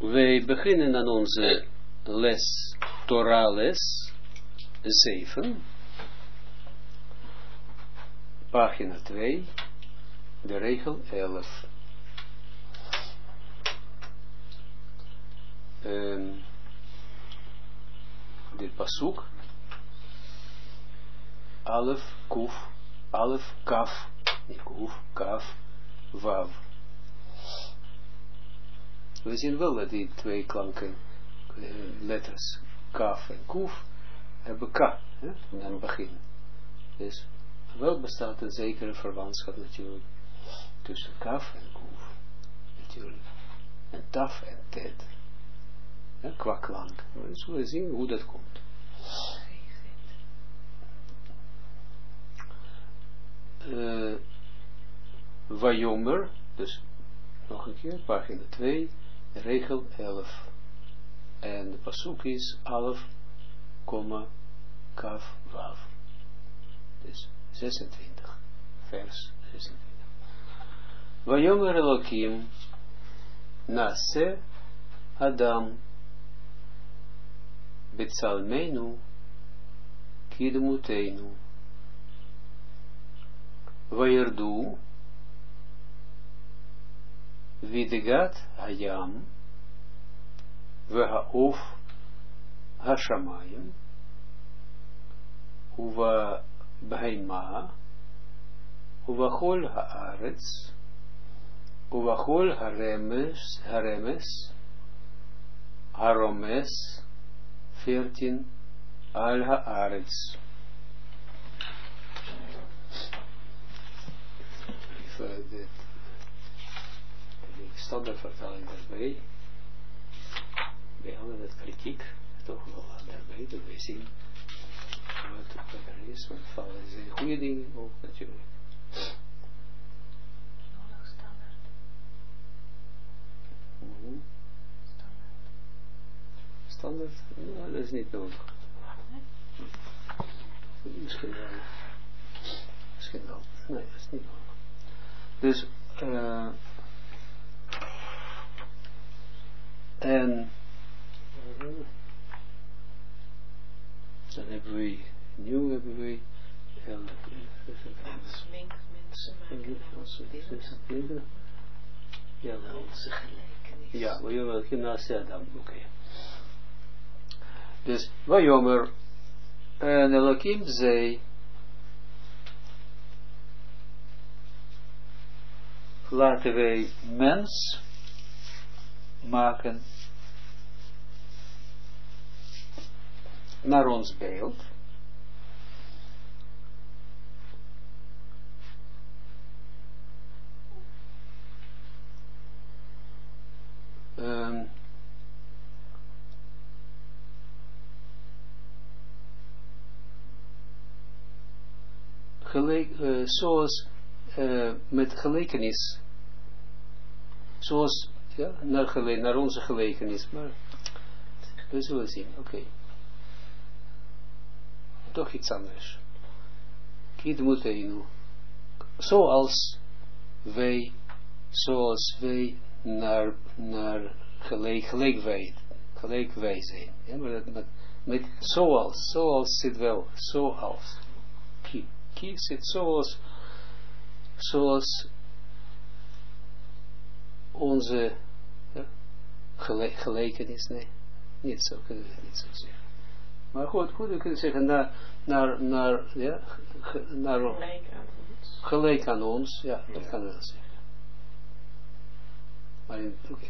Wij beginnen aan onze les, Torah les 7, pagina 2, de regel 11. Dit pasuk, alef, kuf, alef, kaf, niet kuf, kaf, wav. We zien wel dat die twee klanken, letters, kaf en kuf, hebben ka, aan het begin. Dus wel bestaat een zekere verwantschap natuurlijk, tussen kaf en kuf, natuurlijk, en taf en tet, qua klank. We zullen zien hoe dat komt. Vayomer, dus nog een keer, pagina 2, regel 11. En de pasuk is alef, kaf, wav. Dus 26, vers 26. Vayomer Elokim, nase Adam, Betsalmenu, Kidmutenu, Vayerdu, Videgat Hayam, Vehaof Hashamayim, Uva Baima, Uvachol Haaretz, Uvachol Haremes, Haromes, 14, Al Haaretz. Even de standaardvertaling daarbij. Wij hadden het kritiek toch wel daarbij, dat wij zien wat er is, want vallen zijn goede dingen ook natuurlijk. Nodig standaard. Standaard? Nou, dat is niet nodig. Misschien wel. Misschien wel. Nee, dat is niet nodig. Dus, en dan hebben we, nu hebben we Mensen maken beelden. Ja, onze gelijkenis. Ja, Vayomer Gymnasie Adam, oké. Dus, Vayomer, en Elohim zei, laten wij mens maken naar ons beeld. Zoals met gelijkenis, zoals ja, naar onze gelijkenis, maar we zullen zien, oké. Toch iets anders. Kidmutenu, zoals wij naar gelijk wij zijn. Ja, maar met zoals zit wel, zoals. Ki zit zoals onze gelijkenis, nee, niet zo kunnen we het niet zo zeggen. Maar goed, we kunnen zeggen gelijk aan ons, ja, dat kan we wel zeggen. Maar oké.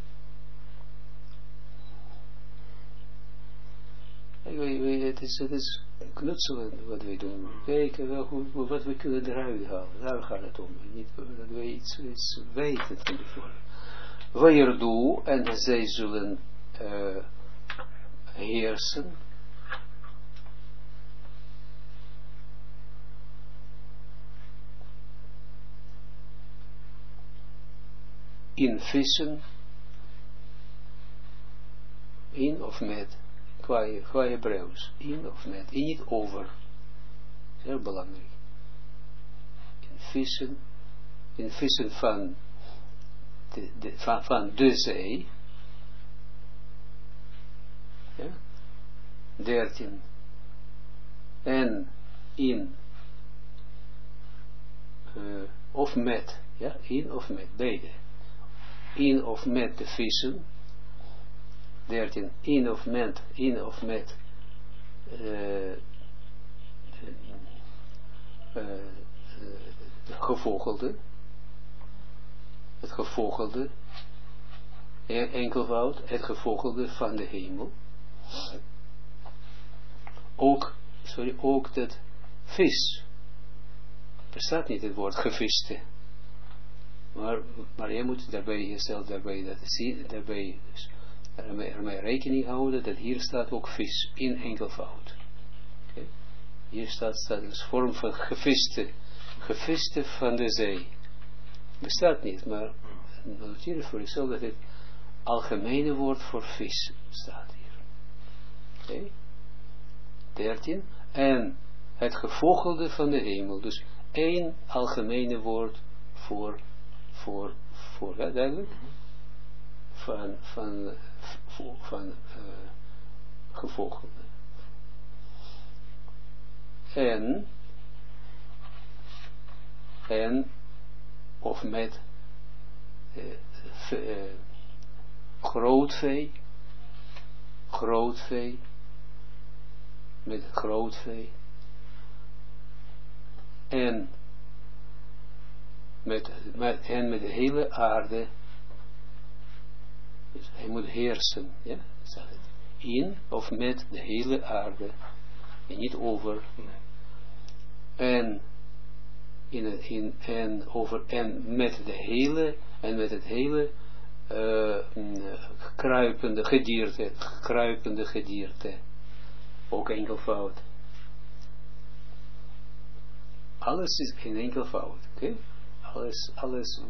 Het is knutselen wat wij doen. Kijken wat we kunnen eruit halen. Daar gaat het om. Niet dat wij iets weten van tevoren. Vayerdu, en zij zullen heersen. In vissen. In of met. Qua Hebreeuws, in of met, en niet over. Heel belangrijk. In vissen van de zee, Ja? 13. En in, of met, ja, in of met, beide. In of met de vissen. 13. In of met gevogelde. Het gevogelde. Enkelvoud. Het gevogelde van de hemel. Ook dat vis. Er staat niet het woord geviste. Maar je moet daarbij jezelf daarbij ermee rekening houden dat hier staat ook vis in enkelvoud. Okay. Hier staat dus vorm van geviste van de zee. Bestaat niet, maar noteer voor jezelf dat het algemene woord voor vis staat hier. Okay. 13. En het gevogelde van de hemel. Dus één algemene woord voor ja, duidelijk? Van gevogelde. En of met grootvee, met grootvee, en met de hele aarde. Dus hij moet heersen, ja, zeg het. In of met de hele aarde, en niet over. En met het hele kruipende gedierte, ook enkelvoud. Alles is in enkelvoud, oké? Alles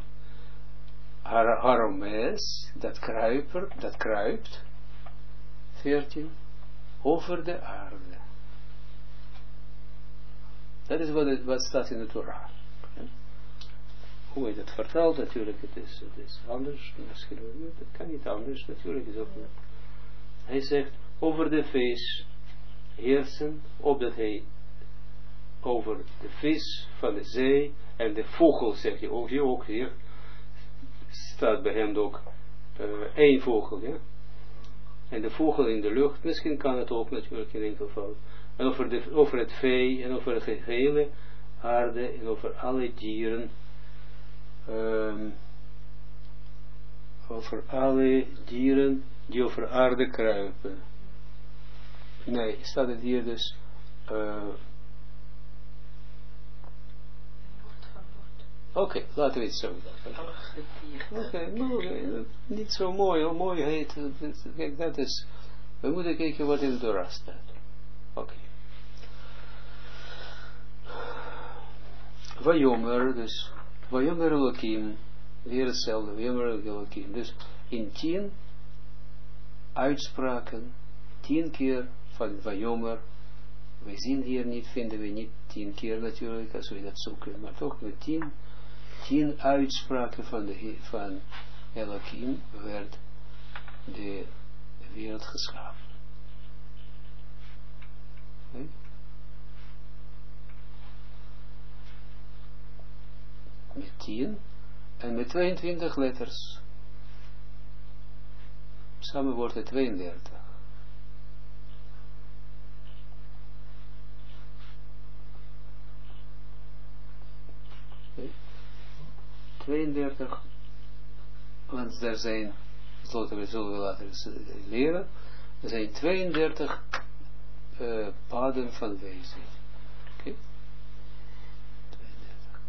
Haromes, dat kruipt, 14, over de aarde. Dat is wat staat in de Torah. Ja? Hoe hij dat vertelt, natuurlijk, het is anders, misschien, het kan niet anders, natuurlijk is ook niet. Hij zegt, over de vis heersen, opdat hij over de vis van de zee, en de vogel, zeg je ook hier, staat bij hem ook één vogel, ja. En de vogel in de lucht, misschien kan het ook natuurlijk in enkelvoud. En over het vee, en over de hele aarde, en over alle dieren, over alle dieren die over aarde kruipen. Nee, staat het hier dus, Oké, laten we het zo doen. Oké, niet zo mooi, hoe mooi heet. Kijk, dat is, we moeten kijken wat in de Torah staat. Oké. Vayomer, dus, Vayomer Elohim, weer hetzelfde, Vayomer Elohim. Dus in 10 uitspraken, 10 keer van Vayomer. We zien hier niet, vinden we niet 10 keer natuurlijk, als we dat zoeken, maar toch met 10 uitspraken van Elohim werd de wereld geschapen. Okay. Met 10 en met 22 letters. Samen wordt het 32. Okay. 32, want er zijn, zullen we later leren, er zijn 32 paden van wezen. Oké? 32.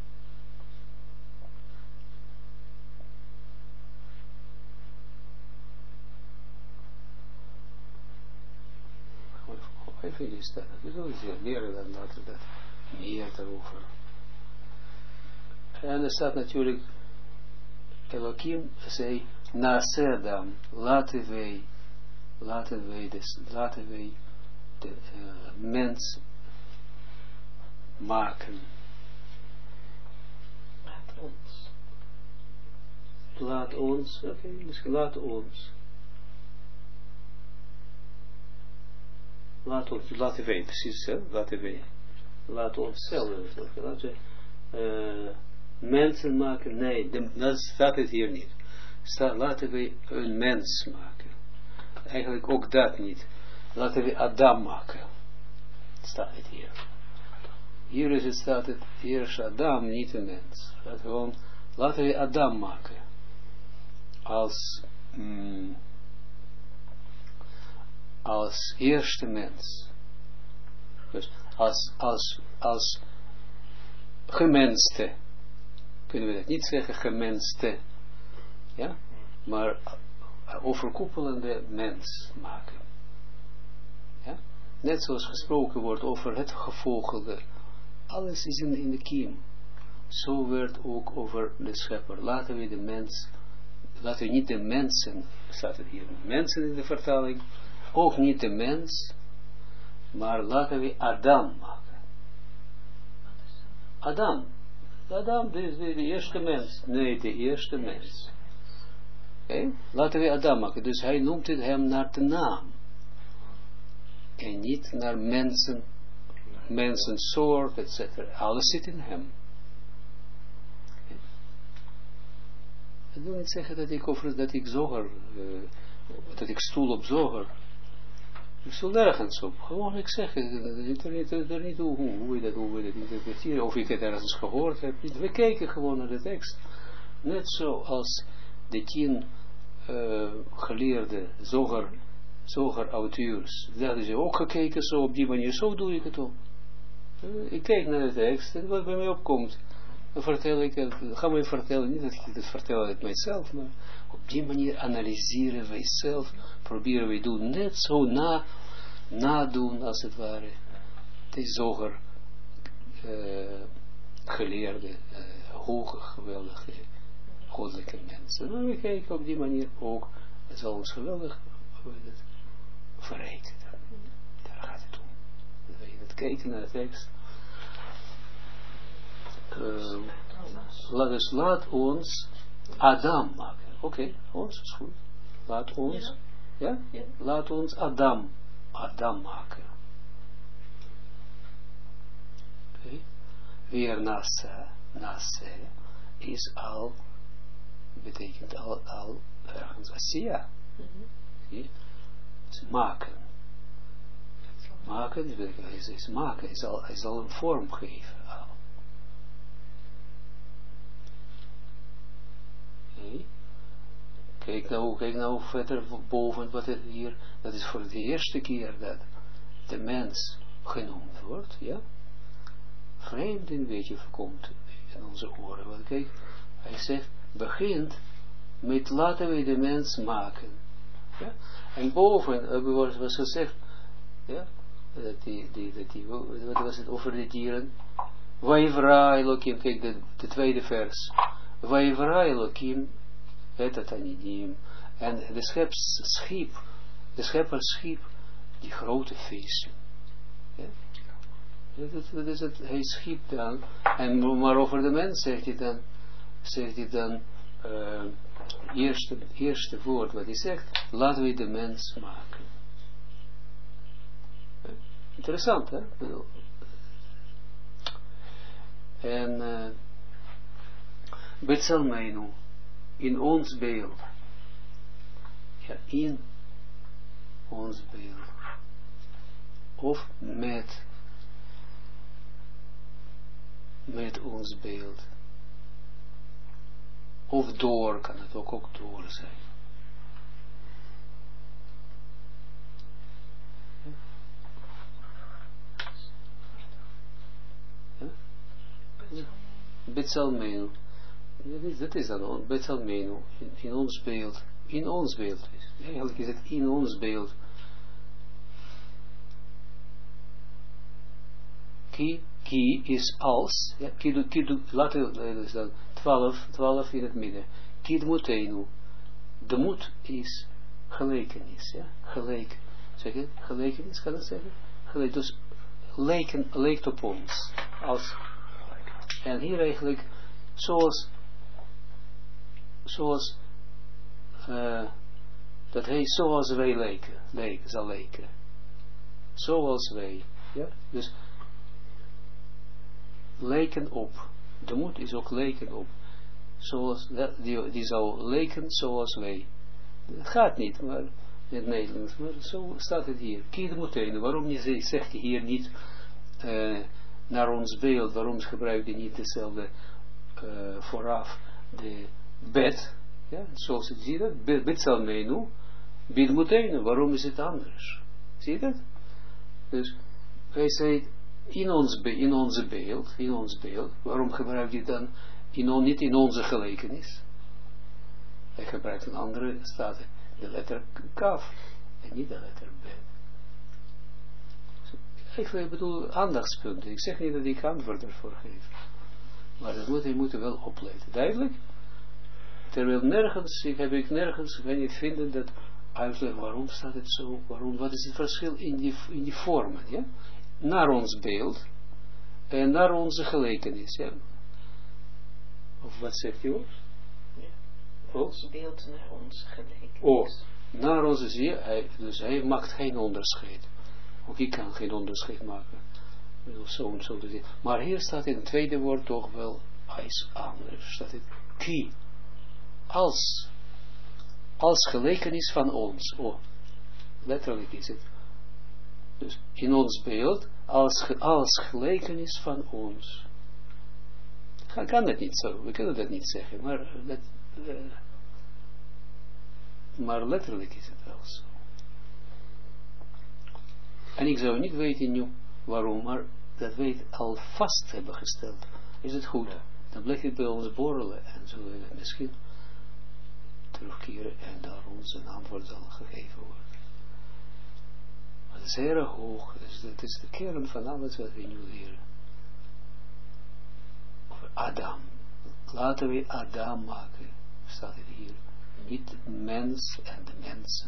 Even is dat. We zullen leren dan later dat meer daarover. En er staat natuurlijk, Elohim zei, Nasedam, laten wij de mens maken. Laat ons, oké, dus laat ons. laten wij, precies, hè? Laten wij. Laten ons zelf, laten mensen maken, nee, dat staat het hier niet. Laten we een mens maken. Eigenlijk ook dat niet. Laten we Adam maken. Staat het hier. Hier is het, staat het, hier is Adam, niet een mens. Laten we Adam maken. Als eerste mens. Dus als gemenste. Kunnen we dat niet zeggen, gemenste. Ja? Maar overkoepelende mens maken. Ja? Net zoals gesproken wordt over het gevolgde. Alles is in de kiem. Zo werd ook over de schepper. Laten we niet de mensen, staat het hier, mensen in de vertaling, ook niet de mens, maar laten we Adam maken. Adam, de eerste mens. Nee, de eerste mens. Okay? Laten we Adam maken. Dus hij noemt het hem naar de naam. En niet naar mensensoort, etc. Alles zit in hem. Ik wil niet zeggen dat ik stoel op zoger. Ik stoel nergens op. Gewoon, ik zeg het. Er niet hoe je dat interpreteren. Of ik het ergens gehoord heb. We kijken gewoon naar de tekst. Net zoals de 10 geleerde zoger auteurs. Dat hadden ze ook gekeken zo op die manier. Zo doe ik het ook. Ik kijk naar de tekst en wat bij mij opkomt. Dan vertel ik het, gaan we vertellen, niet dat ik het vertel uit mijzelf, maar op die manier analyseren wij zelf, proberen wij doen, net zo nadoen als het ware, de zoger geleerde, hoge, geweldige, goddelijke mensen. En we kijken op die manier ook, het zal ons geweldig verrijken. Daar gaat het om. Dat je het kijken naar de tekst. Dus laat ons Adam maken. Oké, ons is goed. Laat ons, ja? Laat ons Adam maken. Oké. Weer nase is al, betekent al ergens Asiya. Dus maken. Maken, is maken, hij zal een vorm geven. Kijk nou verder boven wat het hier, dat is voor de eerste keer dat de mens genoemd wordt, ja. Vreemd een beetje voorkomt in onze oren, want kijk, hij zegt, begint met laten we de mens maken, ja. En boven wordt gezegd, ja, wat was het over de dieren? Vayivra Elohim, kijk de tweede vers. Vayivra Elohim het anidim. En de schepper schiep die grote feesten. Ja? Dat is het, hij schiep dan. En maar over de mens zegt hij dan eerste woord wat hij zegt, laten we de mens maken. Interessant, hè? En Betsalmeinu, in ons beeld. Ja, in ons beeld. Of met ons beeld. Of door, kan het ook door zijn. Betsalmeinu. Dat is dan Betsalmeinu. In ons beeld. In ons beeld. Eigenlijk is het in ons beeld. Ki is als. Ja, laten we dan 12 in het midden. Kidmuteinu. De moed is gelijkenis. Ja? Gelijk. Zeg je? Gelijkenis kan het zeggen? Gelijk. Dus lijkt op ons. Als. En hier eigenlijk zoals dat hij zoals wij zal lijken. zoals wij. Ja? Dus lijken op. De moed is ook lijken op. Zoals, die zou lijken zoals wij. Het gaat niet, maar in het Nederlands. Maar zo staat het hier. Kied moetenen. Waarom zegt hij hier niet naar ons beeld? Waarom gebruikt hij niet dezelfde vooraf de bed? Ja, zoals je ziet dat. Bed zal menu. Bid moetenen. Waarom is het anders? Zie je dat? Dus hij zei in ons beeld, waarom gebruikt hij dan niet in onze gelijkenis? Hij gebruikt een andere staat, de letter kaf en niet de letter bet. Ik bedoel aandachtspunten. Ik zeg niet dat ik antwoord ervoor geef, maar dat moet hij wel opletten. Duidelijk? Terwijl nergens, ik kan niet vinden dat uitleg waarom staat het zo, wat is het verschil in die vormen, ja? Naar ons beeld en naar onze gelijkenis, ja. Of wat zegt u? Ons beeld naar onze gelijkenis. Oh, naar onze zie dus hij maakt geen onderscheid. Ook ik kan geen onderscheid maken. Zo en zo te zien. Maar hier staat in het tweede woord toch wel iets anders. Staat het ki. Als gelijkenis van ons. Oh, letterlijk is het. Dus in ons beeld, als gelijkenis van ons. Kan dat niet zo, we kunnen dat niet zeggen, maar letterlijk is het wel zo. En ik zou niet weten nu waarom, maar dat wij het al vast hebben gesteld. Is het goed? Dan blijft het bij ons borrelen en zullen we misschien terugkeren en daar ons een antwoord zal gegeven worden. Maar het is heel hoog, dus dat is de kern van alles wat we nu leren. Over Adam. Laten we Adam maken, staat het hier. Niet mens en de mensen.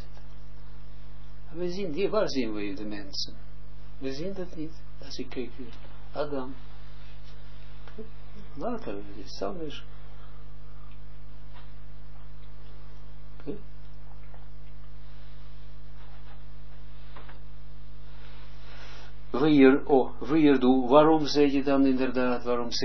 We zien, waar zien we de mensen? We zien dat niet. Als ik kijk, Adam. Later, het is anders. Waarom zeg je dan inderdaad,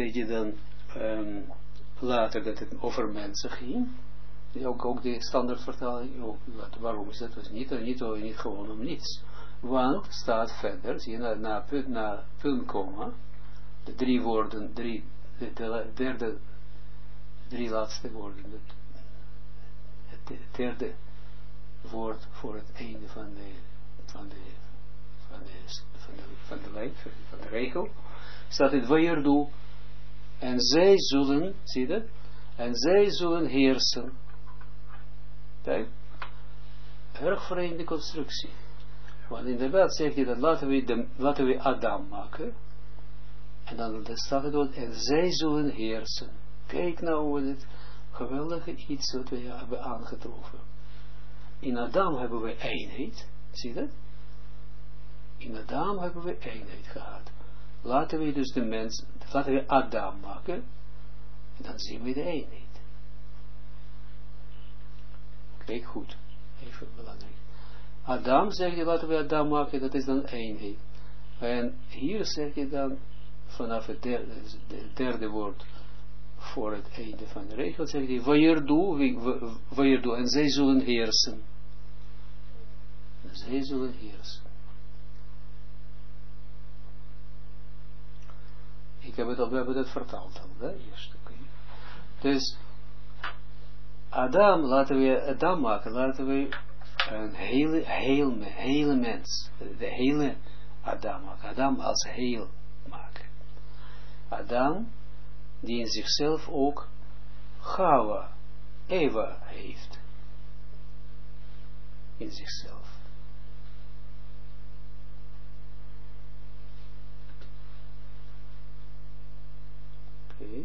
later dat het over mensen ging? Ook de standaardvertaling, waarom is dat? Niet gewoon om niets. Want, staat verder, zie je, na punt, komma, de drie woorden, de drie laatste woorden, het derde woord voor het einde van de lijn, van de regel, staat het weerdoe, en zij zullen, zie je dat? En zij zullen heersen. Kijk, erg vreemde constructie. Want inderdaad zegt hij dat laten we Adam maken. En dan staat het ook, en zij zullen heersen. Kijk nou wat het geweldige iets wat we hebben aangetroffen. In Adam hebben we eenheid. Zie je dat? In Adam hebben we eenheid gehad. Laten we dus laten we Adam maken. En dan zien we de eenheid. Kijk goed. Even belangrijk. Adam zegt je, laten we Adam maken, dat is dan eenheid. En hier zeg je dan, vanaf het derde woord, voor het einde van de regel, zeg je, weerdoe, en zij zullen heersen. Zij zullen heersen. We hebben dat vertaald al, hè? Eerst, okay. Dus, Adam, laten we Adam maken, laten we een hele mens, de hele Adam maken, Adam als heel maken. Adam, die in zichzelf ook Gawa, Eva heeft. In zichzelf. Oké.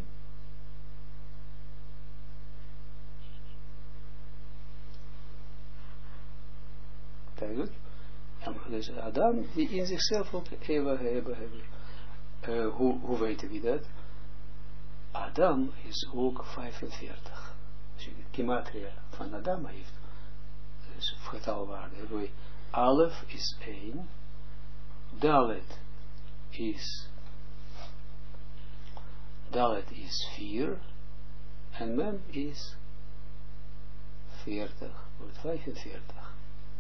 Duidelijk. Dus Adam die in zichzelf ook Eva hebben. Hoe weten we dat? Adam is ook 45. Als je de gematria van Adam heeft, dus getalwaarde hebben we, Alef is 1, Dalet is 4 en mem is 40, wordt 45.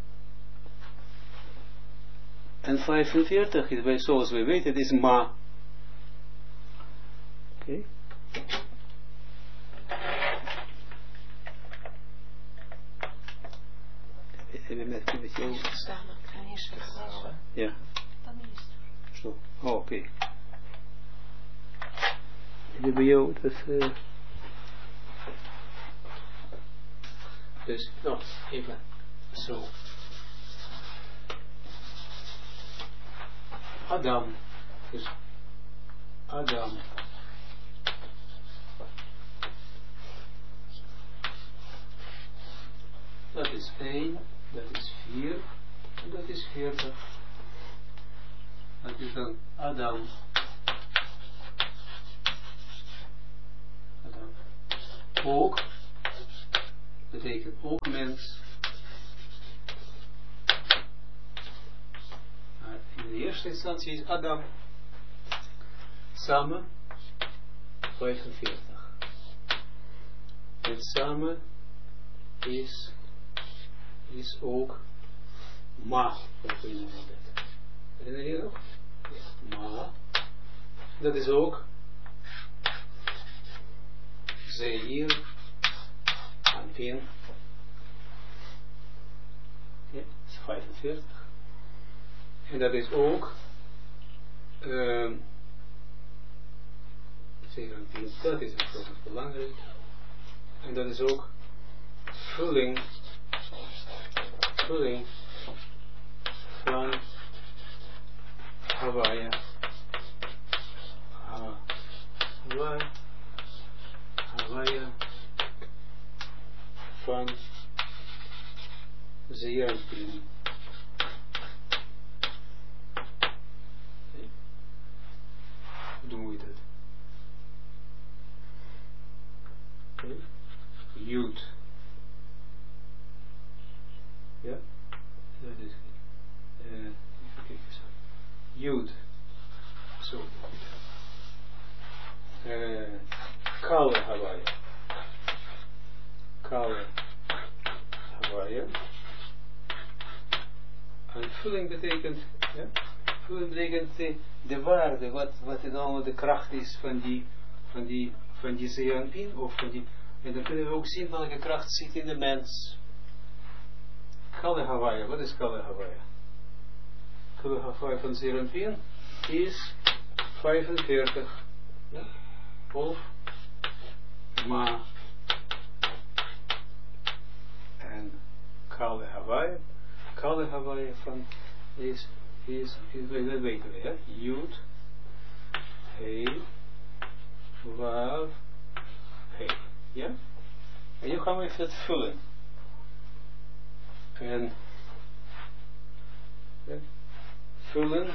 En 45 is, zoals we weten, het is ma. Oké. Met jou staan, ik ga eerst lezen. Ja. Dan is het. Zo. Oh, oké. Heb bij jou dat dus nog even zo. Adam. Dus Adam. Dat is 1, dat is 4, en dat is 40. Dat is dan Adam. Adam. Ook, betekent ook mens. Maar in de eerste instantie is Adam samen 45. En samen is ook ma. Herinner je nog? Ja. Ma. Dat is ook Zeir Anpin. Ja, dat is 45. En dat is ook Zeir Anpin. Dat is natuurlijk belangrijk. En dat is ook vulling van Hawaii. Hawaii van Zeeranpin. Hoe doen we dat? Jud. Ja, dat is even kijken zo. Jud. Zo. Kale Hawaii. Kale Hawaii. En vulling betekent, ja, vulling betekent de waarde, wat het allemaal de kracht is van die Zeeranpin, of van die, en dan kunnen we ook zien welke kracht zit in de mens. Kale Hawaii, wat is Kale Hawaii? Kale Hawaii van Zeeranpin is 45. Ja? Of ma. En Kale Hawaii van is dat weten we, ja? Jud, He, Wav, He. Ja? En nu gaan we even het vullen. En ja, vullen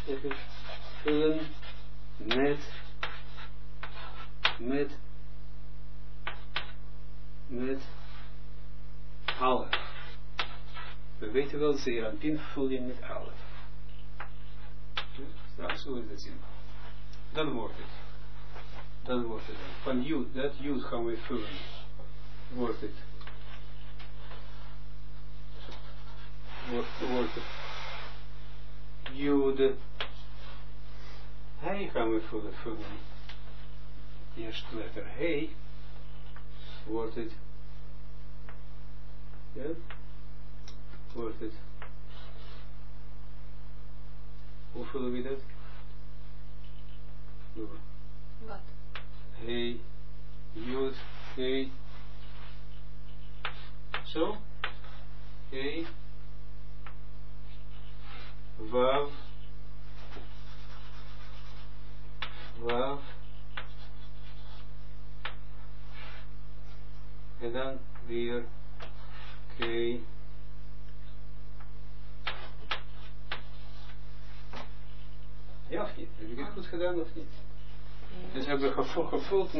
met alef. We weten wel, Zeeranpin vul je met alef. Straks zullen we dat zien. Dan wordt het. Van Jud, dat Jud gaan we vullen. Wordt het. Wordt het. Jud. Hij gaan we vullen. De eerste letter He. Wordt het. Ja. Wordt het. Hoe vullen we dat? Wat? He. Jud. He. Zo. He. Wav. En dan weer K. Ja of niet? Heb ik het goed gedaan of niet? Dus hebben we gevuld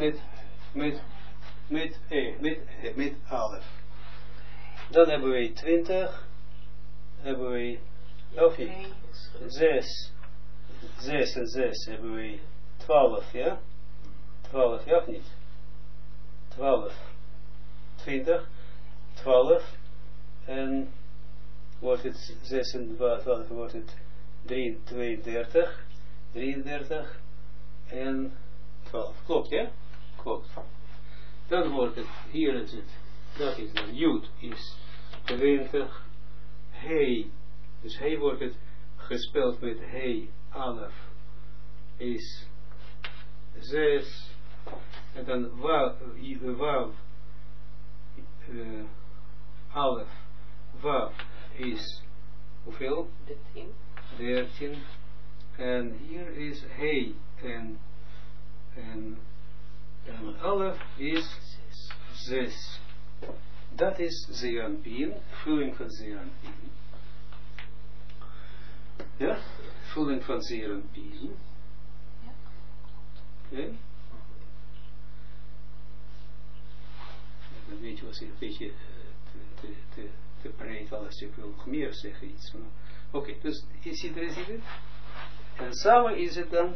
met alef. Dan hebben we 20. Hebben we Of niet? 6 en 6 hebben we 12, ja? 12, ja of niet? 12, 20, 12 en wordt het 6 en 12 wordt het 32 en 12. Klopt, ja? Klopt. Dan wordt het, hier is het, dat is dan, Jud is 20, Hey, dus Hey wordt het gespeld met Hey, Alef is 6, en dan Wav, Alef, Wav is hoeveel? 13. En hier is Hey en Alef is 6. Dat is Zeranpien, vulling van Zeranpien. Ja, vulling van Zeranpien. Oké. Dan weet je, was een beetje te breed alles. Ik wil nog meer zeggen iets. Oké, dus is het? En samen is het dan,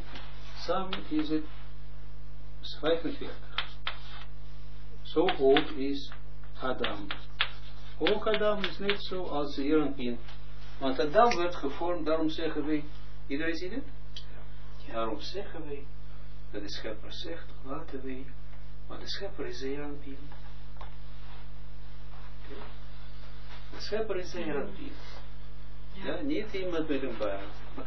45. Zo oud is Adam. Ook Adam is net zo als Zeranpien. Want Adam werd gevormd, daarom zeggen wij, iedereen ziet het? Ja. Daarom zeggen wij, dat de schepper zegt, laten wij, maar de schepper is Zeranpien. Okay. De schepper is Zeranpien. Ja, niet iemand met een baard.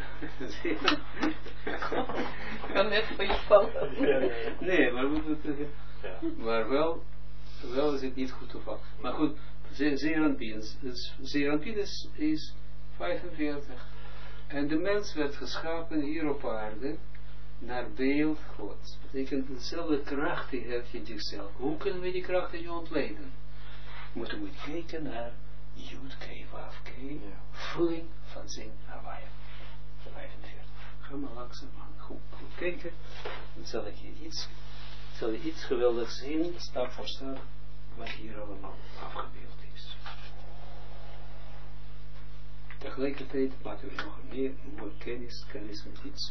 Kan net voor je vallen. Nee, maar wel is het niet goed toeval. Maar goed, Zeranpien is 45. En de mens werd geschapen hier op aarde naar beeld Gods. Dat betekent dezelfde kracht die heeft in zichzelf. Hoe kunnen we die krachten nu ontleden? Moeten we kijken naar Yud K, Wav K, vulling van zijn Hawaii. 45. Ga maar langzaam aan. Goed kijken. Dan zal ik je iets geweldigs zien, stap voor stap, wat hier allemaal afgebeeld is. Tegelijkertijd maken we nog meer kennis met iets.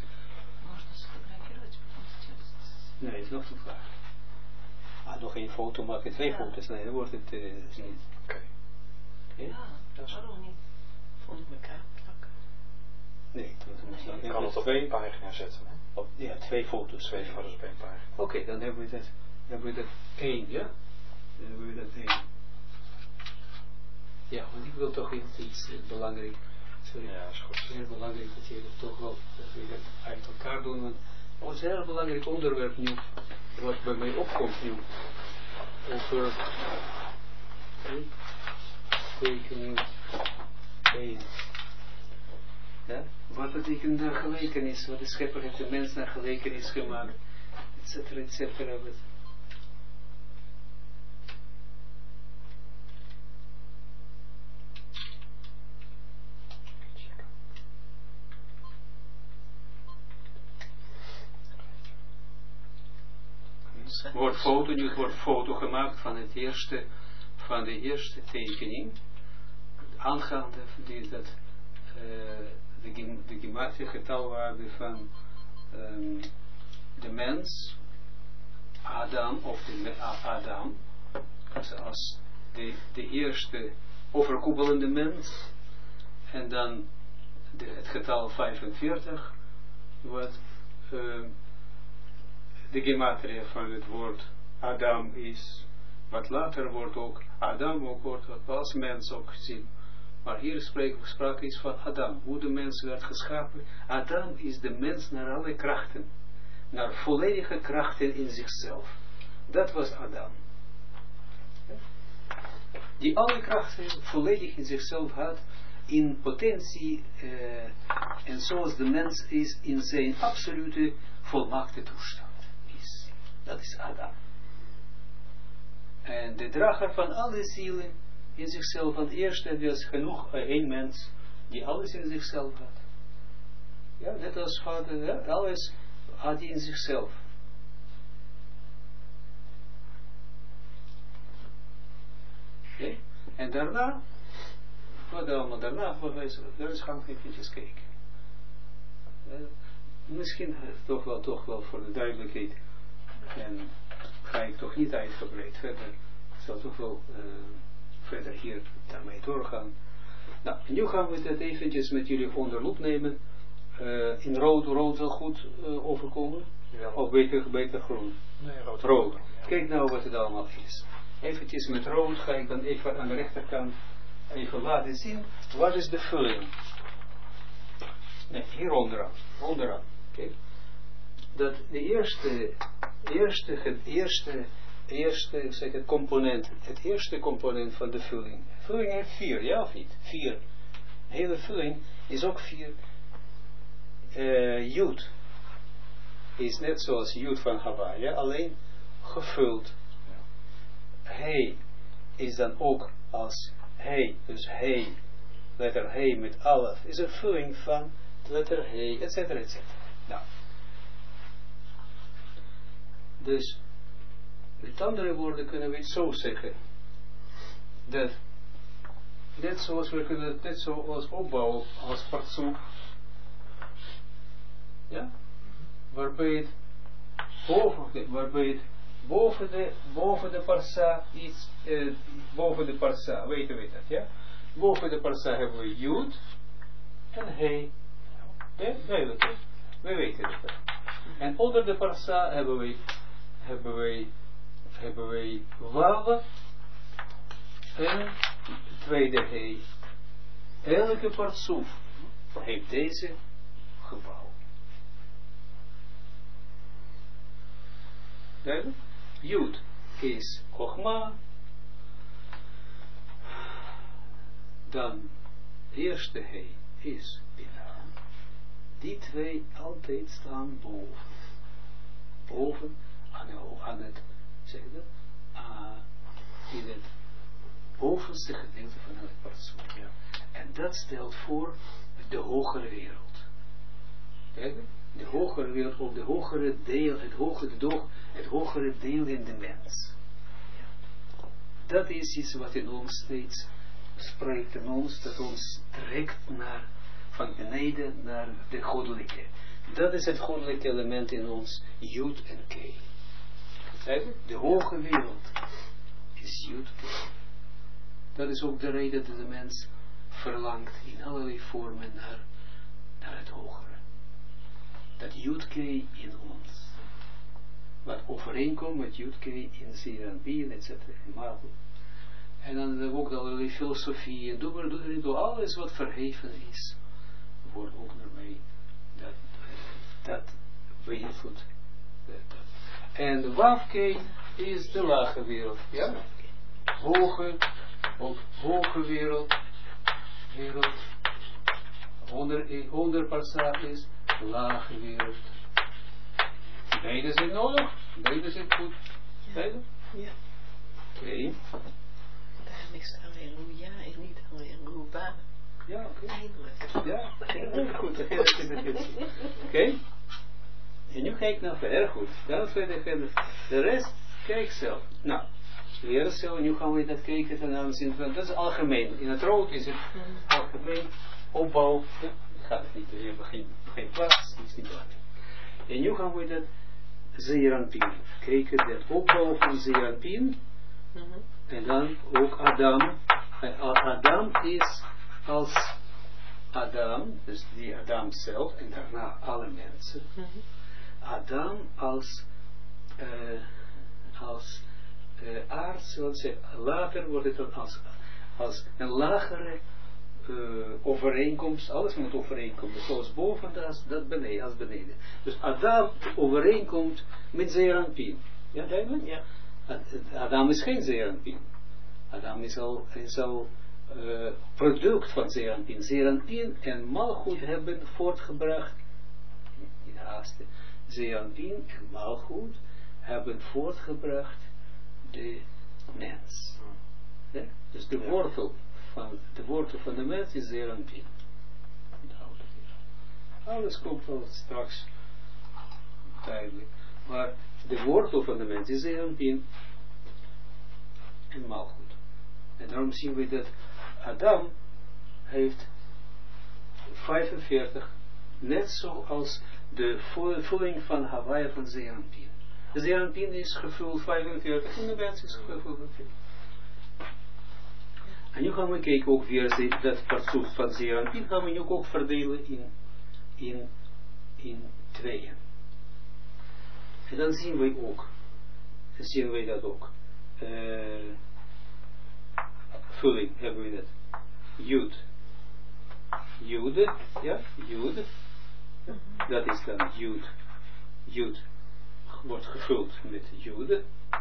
Nee, het is nog te vraag. Nog één foto maken, 2 foto's, nee, dan wordt het niet. Oké. Ja, waarom niet? Vond elkaar plakken. Nee, Je kan het op 1 pagina zetten, hè? Ja, 2 foto's. 2 foto's op 1 pagina. Oké, dan hebben we dat 1, ja? Dan hebben we dat 1. Ja, want ik wil toch iets belangrijk. Sorry. Ja, is goed. Heel belangrijk dat je dat toch wel, dat we dat uit elkaar doen, want het is een heel belangrijk onderwerp nu, wat bij mij opkomt nu. Over tekening 1. Ja? Wat betekent de gelijkenis? Wat de schepper heeft de mens naar gelijkenis gemaakt? Etcetera, etcetera. Wordt foto gemaakt van de eerste tekening, aangaande de gematria getalwaarde van de mens, Adam, of Adam, als de eerste overkoepelende mens, en dan het getal 45, wat de gematria van het woord Adam is, wat later wordt ook Adam ook wordt als mens ook gezien. Maar hier sprake is van Adam, hoe de mens werd geschapen. Adam is de mens naar alle krachten, naar volledige krachten in zichzelf. Dat was Adam. Die alle krachten volledig in zichzelf had, in potentie, en zoals de mens is in zijn absolute volmaakte toestand. Dat is Adam. En de drager van alle zielen in zichzelf, want eerst was genoeg één mens die alles in zichzelf had. Ja, net als vader, ja, alles had hij in zichzelf. Okay. En daarna wat allemaal daarna bewijzen, dus gaan we eventjes kijken. Misschien toch wel voor de duidelijkheid, en ga ik toch niet uitgebreid verder, ik zal toch wel verder hier daarmee doorgaan. Nou, nu gaan we het eventjes met jullie onder loep nemen. In rood wel goed overkomen? Ja. Of beter groen? Nee, rood. Rood. Ja. Kijk nou wat het allemaal is. Eventjes met rood ga ik dan even aan de rechterkant even laten zien. Wat is de vulling? Nee, hier onderaan. Kijk. Dat de eerste component van de vulling. Vulling heeft 4, ja of niet? 4. De hele vulling is ook 4. Jood is net zoals Jood van Hawaii, ja? Alleen gevuld. Ja. Hij is dan ook als hij, dus hij, letter hij met alef, is een vulling van letter hij, etc. etc. Nou. Dus, met andere woorden kunnen we het zo zeggen, dat net zoals we kunnen het net zoals opbouwen als partsoep, ja, waarbij het boven de parsa iets, boven de parsa, weten we dat, ja? Boven de parsa hebben we Jood en He. Ja, duidelijk, hè? We weten het. En onder de parsa hebben we Wav en tweede He. Elke partsoef heeft deze gebouw. Duidelijk? Jood is Chogma. Dan eerste He is Bina. Die twee altijd staan boven. Boven aan het, zeg je dat? In het bovenste gedeelte van het partsoef. Ja. En dat stelt voor de hogere wereld. Kijk, de hogere wereld, of de hogere deel, het hogere deel in de mens. Dat is iets wat in ons steeds spreekt in ons, dat ons trekt naar, van beneden naar de goddelijke. Dat is het goddelijke element in ons, Jood en Kei. De hoge wereld is Jood Kei. Dat is ook de reden dat de mens verlangt in allerlei vormen naar het hogere. Dat Jood Kei in ons. Wat overeenkomt met Jood Kei in Zeranpien, etc. in Malchut. En dan ook allerlei filosofie en door alles wat verheven is, wordt ook daarmee dat beïnvloedt. En de Wafkei is de lage wereld. Ja? Hoge wereld. Onder parsa is lage wereld. Beide zijn nodig. Beide zijn goed. Beide? Ja. Oké. Daarom is het alleen Ruja en niet alleen Ruba. Ja, oké. Eindelijk. Ja, heel goed. Oké. En nu kijk naar verder, goed. Dan verder. De rest, kijk zelf. Nou, leren zelf. Nu gaan we dat kijken ten aanzien van, dat is algemeen. In het rood is het algemeen opbouw. Ja, gaat het niet, we hebben geen plaats, dat is niet belangrijk. En nu gaan we dat Zeranpien. Kijken, dat opbouw van Zeranpien. En dan ook Adam. En Adam is als Adam, dus die Adam zelf en daarna alle mensen. Adam als aard, zoals zeggen, later wordt het dan als een lagere overeenkomst, alles moet overeenkomen, zoals boven dat beneden, als beneden. Dus Adam overeenkomt met Zeranpien. Ja, duidelijk? Ja. Adam is geen Zeranpien. Adam is al product van Zeranpien. Zeranpien en Malchut hebben voortgebracht, in haaste, Zeranpien en Malchut hebben voortgebracht de mens. Ja? Dus de wortel van de mens is Zeranpien. Alles komt wel straks duidelijk. Maar de wortel van de mens is Zeranpien en Malchut. En daarom zien we dat Adam heeft 45, net zoals de vulling van Hawaii van Zeeranpien. De Zeeranpien is gevuld 45 en de mens is gevuld 40. En nu gaan we kijken ook weer dat partsoef van Zeeranpien gaan we nu ook verdelen in tweeën. En dan zien we dat ook. Vulling hebben we dat. Jude, ja, Jude. Dat is dan Jude wordt gevuld met Jude.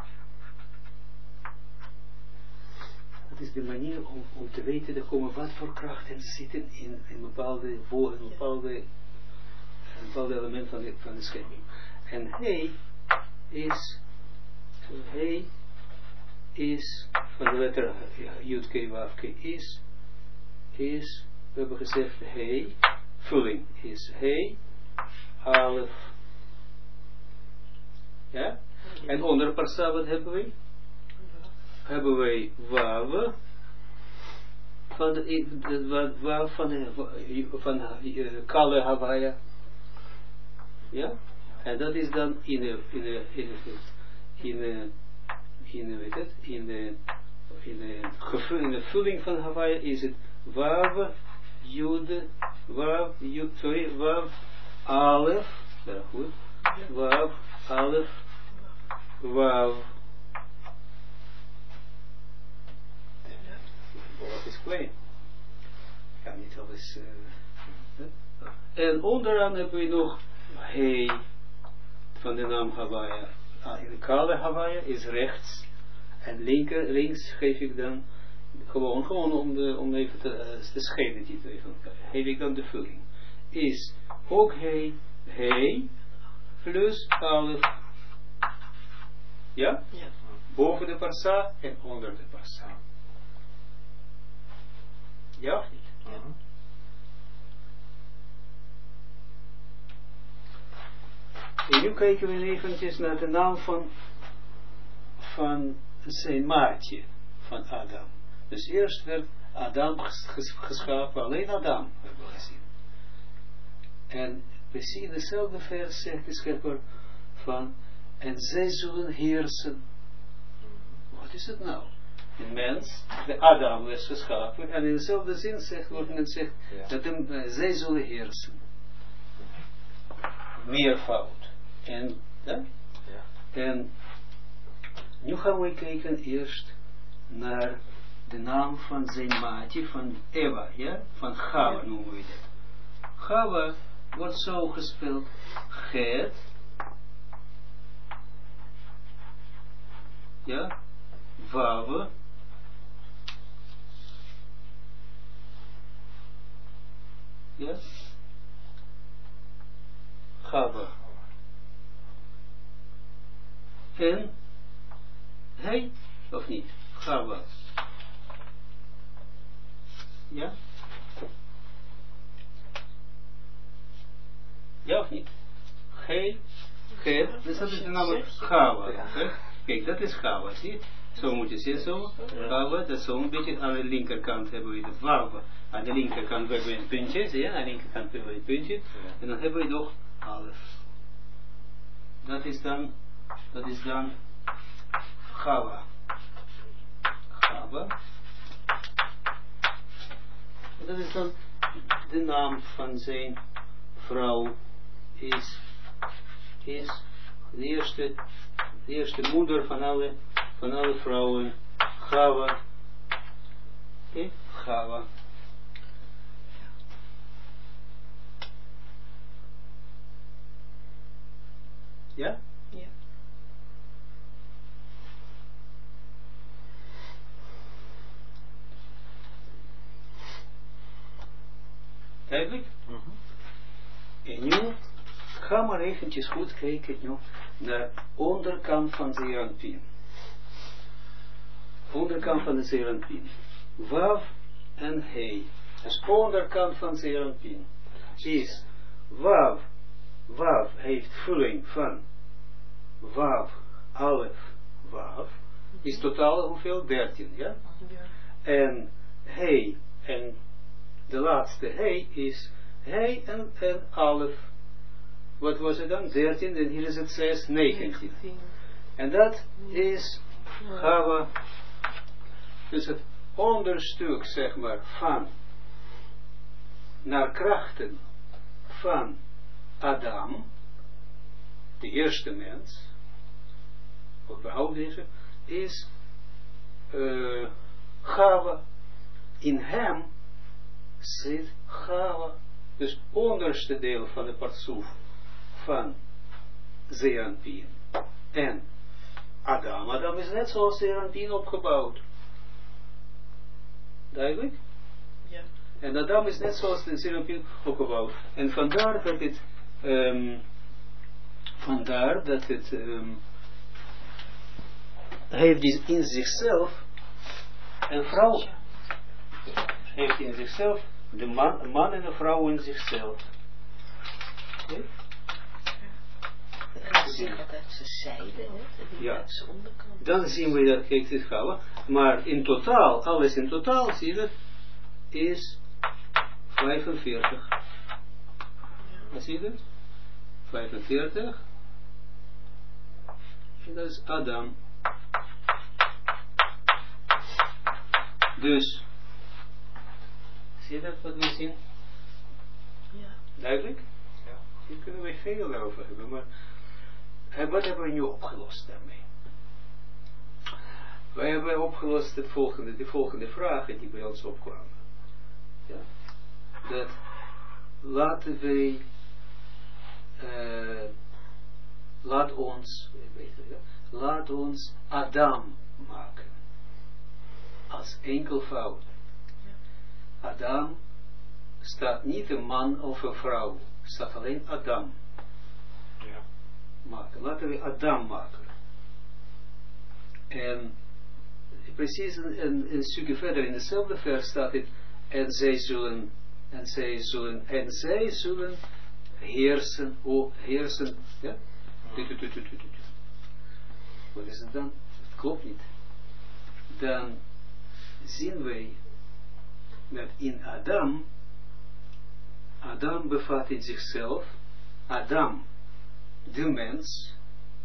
Dat is de manier om te weten te komen wat voor krachten zitten in een bepaalde element van de schepping. En hij is van de letter Yud K Waf K is, we hebben gezegd hij, vulling is hij, alef, ja, en onder parsa wat hebben wij? Hebben wij wav van Kale Hawaii, ja, en dat is dan in de vulling van Hawaii is het wav alef, ja goed, wav alef wav. Wat is klein? Ik ga niet alles. En onderaan hebben we nog hij van de naam Hawaii. In de kale Hawaii is rechts en links geef ik dan gewoon om even te scheiden die twee van elkaar. Geef ik dan de vulling. Is ook hij plus alef. Ja? Ja. Boven de parsa en onder de parsa. Ja of niet? Ja. En nu kijken we eventjes naar de naam van zijn maatje, van Adam. Dus eerst werd Adam geschapen, alleen Adam hebben we gezien. En we zien dezelfde vers, zegt de schepper van, en zij zullen heersen. Wat is het nou? Een mens, de Adam werd geschapen, en in dezelfde zin wordt men zegt, dat zij zullen heersen. Meervoud. En nu gaan we kijken eerst naar de naam van zijn maatje, van Eva, ja? Van Chava noemen we dat. Chava wordt zo gespeld, Het, ja, Wawe, ja, Chava. En hij, of niet? Chava. Ja? Ja of niet? Hij, dus dat is de naam Chava. Kijk, dat is Chava, zie je? Zo moet je zien, zo. Chava, dat is zo een beetje aan de linkerkant hebben we de Wav. Aan de linkerkant hebben we een puntje, zie je? Aan de linkerkant hebben we een puntje. En dan hebben we nog Alef. Dat is dan Chava. Chava. Dat is dan de naam van zijn vrouw. Is de eerste moeder van alle vrouwen. Chava. Okay? Chava. Ja? Ja. Duidelijk? En nu ga maar eventjes goed kijken nu naar onderkant van Zeeranpien. Onderkant van de Zeeranpien. Wav en He. Dus onderkant van Zeeranpien is Wav. Wav heeft vulling van Wav, Alef, Wav. Is totaal hoeveel? 13, ja? En He en de laatste hij is hij en alef. Wat was het dan? 13 en hier is het 6, 19. En dat is Chava, dus het onderstuk, zeg maar, van naar krachten van Adam, de eerste mens, of überhaupt deze, is Chava. In hem zit Chava, dus onderste deel van de partsoef van Zeranpien en Adam. Adam is net zoals Zeranpien opgebouwd. Duidelijk? Ja. En Adam is net zoals de Zeranpien opgebouwd. En vandaar dat het heeft in zichzelf een vrouw heeft in zichzelf de man en de vrouw in zichzelf. Okay? En dan zien we dat ze zijde, ja. uit zijn onderkant. Dan zien we dat, kijk, dit gaan we. Maar in totaal, alles in totaal, zie je, is 45. Wat zie je? 45. En dat is Adam. Dus, zie je dat wat we zien? Ja. Duidelijk? Ja. Hier kunnen we veel over hebben, maar wat hebben we nu opgelost daarmee? Wij hebben opgelost de volgende vragen die bij ons opkwamen. Ja? Dat laten wij, laat ons Adam maken. Als enkelvoud. Adam staat niet een man of een vrouw. Staat alleen Adam. Ja. Maken. Laten we Adam maken. En precies een stukje verder in dezelfde vers staat het. En zij zullen heersen. Heersen. Ja? Wat is het dan? Het klopt niet. Dan zien wij dat in Adam bevat in zichzelf, Adam, de mens,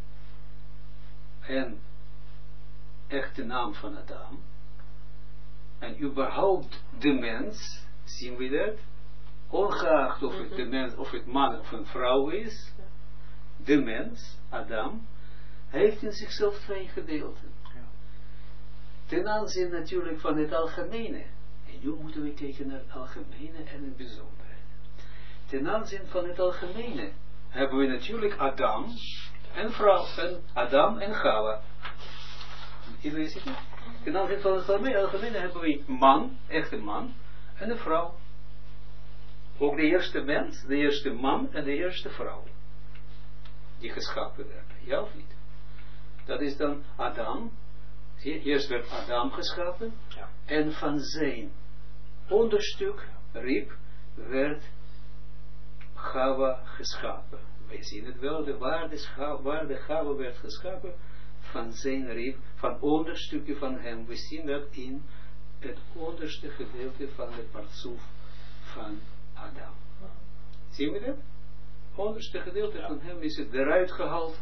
en echte naam van Adam, en überhaupt de mens, zien we dat, ongeacht of het de mens, of het man of een vrouw is, de mens, Adam, heeft in zichzelf twee gedeelten. Ten aanzien natuurlijk van het algemene. En nu moeten we kijken naar het algemene en het bijzondere. Ten aanzien van het algemene hebben we natuurlijk Adam en vrouw, en Adam en Chava. Iedereen ziet het? Ten aanzien van het algemene hebben we man, echte man, en een vrouw. Ook de eerste mens, de eerste man en de eerste vrouw. Die geschapen werden, ja of niet? Dat is dan Adam. Zie je, eerst werd Adam geschapen, ja. En van zijn onderstuk, rib, werd Chava geschapen. Wij zien het wel, waar de Chava werd geschapen, van zijn rib, van onderstukje van hem. We zien dat in het onderste gedeelte van het partsoef van Adam. Zien we dat? Het onderste gedeelte van hem is het eruit gehaald,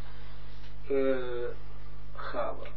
Chava.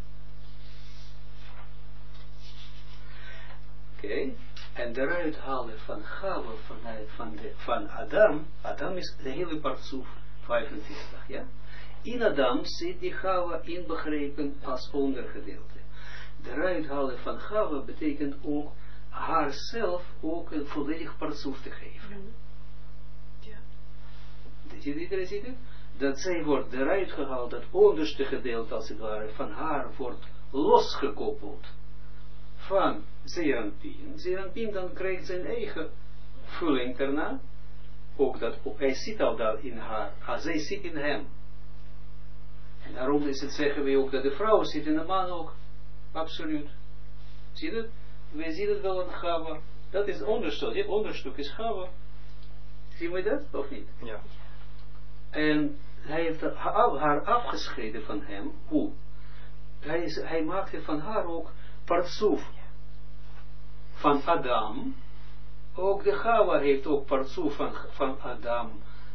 Oké, en eruit halen van Chava, van Adam, Adam is de hele partsoef 45, ja? In Adam zit die Chava inbegrepen als ondergedeelte. Eruit halen van Chava betekent ook haarzelf ook een volledig partsoef te geven. Ja. Iedereen ziet het? Dat zij wordt eruit gehaald, dat onderste gedeelte als het ware van haar wordt losgekoppeld van Zeranpien. Zeranpien dan krijgt zijn eigen vulling daarna. Ook dat, hij zit al daar in haar, als zij zit in hem. En daarom is het, zeggen we ook, dat de vrouw zit in de man ook. Absoluut. Zie je dat? We zien het wel in Chava. Dat is onderstuk. Het onderstuk is Chava. Zien we dat of niet? Ja. En hij heeft haar afgescheiden van hem. Hoe? Hij maakte van haar ook partsoef van Adam. ook de Chava heeft ook partsoef van Adam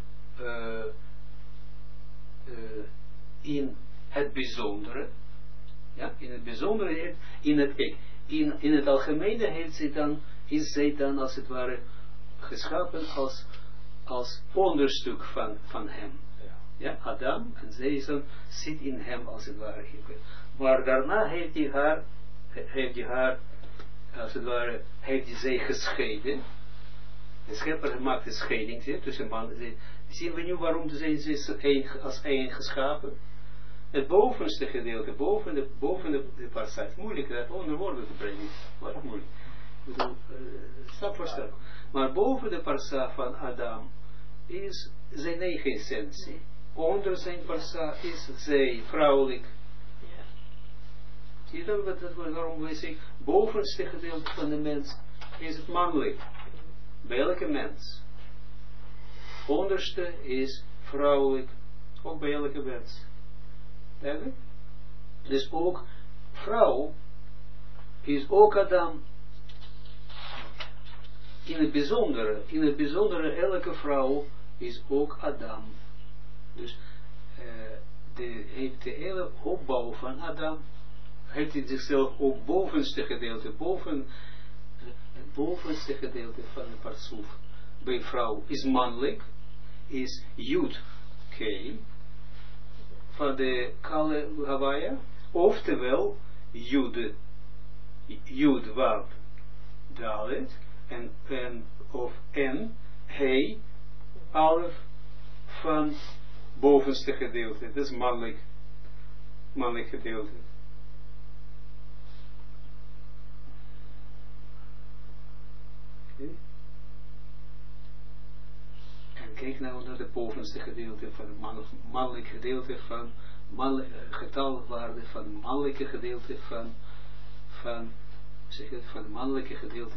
in het bijzondere. Ja, in het bijzondere, in het algemene is zij dan als het ware geschapen als onderstuk van hem. Ja, Adam, en zij zit in hem als het ware. Maar daarna heeft hij haar als het ware, heeft hij zij gescheiden. De schepper maakt een scheiding tussen man en zij. Zien we nu waarom ze als één geschapen? Het bovenste gedeelte, boven de parsa, het is moeilijk dat onder woorden te brengen. Wat moeilijk. Ik bedoel, stap voor stap. Maar boven de parsa van Adam is zijn eigen essentie. Onder zijn parsa is zij vrouwelijk. Zie je dan waarom wij zeggen, bovenste gedeelte van de mens is het mannelijk. Bij elke mens. Onderste is vrouwelijk. Ook bij elke mens. Duidelijk? Dus ook vrouw is ook Adam. In het bijzondere elke vrouw is ook Adam. Dus heeft de hele opbouw van Adam, heeft hij zichzelf ook bovenste gedeelte, het bovenste gedeelte van de partsoef bij vrouw is mannelijk, is Jud K van de Kale Hawaii, oftewel Jud Wav Dalet en of en He Alef van bovenste gedeelte, dat is mannelijk gedeelte. En kijk nou naar de bovenste gedeelte van het mannelijk gedeelte van getalwaarde van het mannelijke gedeelte van het mannelijke gedeelte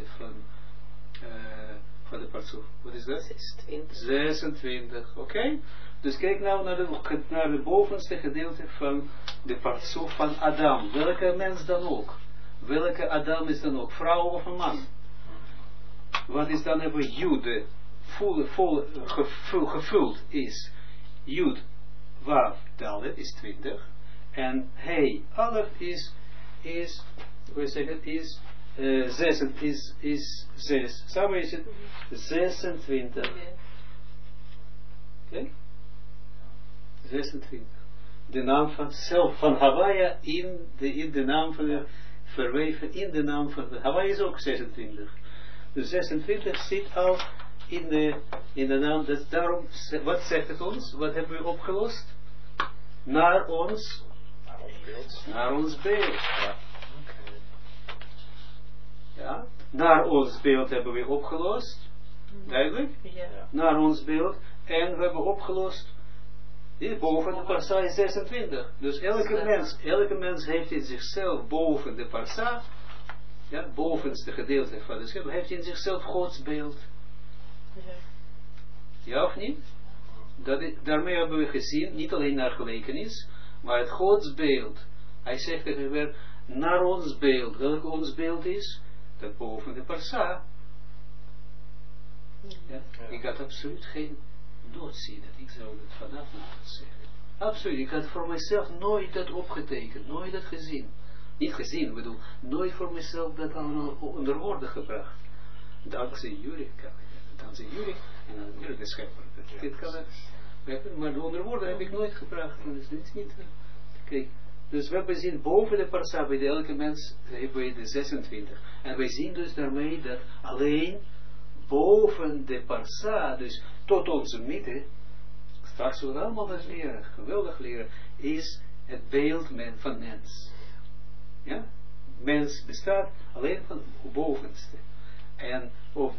van de partsoef. Wat is dat? 26. Oké? Dus kijk nou naar de bovenste gedeelte van de partsoef van Adam. Welke mens dan ook? Welke Adam is dan ook? Vrouw of een man? Wat is dan hebben Jude gevuld is Jud Wav Dalet is 20 en He Alef is we zeggen is 6 samen is het 26. Oké? 26. De naam van zelf van Hawaii in de naam van de verweven in de naam van de Hawaii is ook 26. Dus 26 zit al in de naam, dus daarom, wat zegt het ons? Wat hebben we opgelost? Naar ons beeld. Ja. Okay. Ja. Naar ons beeld hebben we opgelost. Duidelijk? Ja. Naar ons beeld. En we hebben opgelost boven de parsa is 26. Dus elke mens heeft in zichzelf boven de parsa, ja, bovenste gedeelte van de schepper, heeft in zichzelf Gods beeld. Ja of niet? Daarmee hebben we gezien, niet alleen naar gelijkenis, maar het Gods beeld. Hij zegt tegen weer, naar ons beeld. Welk ons beeld is? Dat boven de parsa. Ja? Ik had absoluut geen notie dat ik zou dat vanaf moeten zeggen. Absoluut, ik had voor mezelf nooit dat opgetekend, nooit dat gezien. Niet gezien, ik bedoel, nooit voor mezelf dat allemaal onder woorden gebracht. Dankzij jullie, en dan jullie de schepper. Dit kan het, maar onder woorden heb ik nooit gebracht. Dus dit is niet. Kijk, dus we hebben zien boven de parsa, bij elke mens hebben we de 26. En wij zien dus daarmee dat alleen boven de parsa, dus tot onze midden, straks zullen we allemaal dat leren, geweldig leren, is het beeld van mens. Ja? Mens bestaat alleen van het bovenste. En ook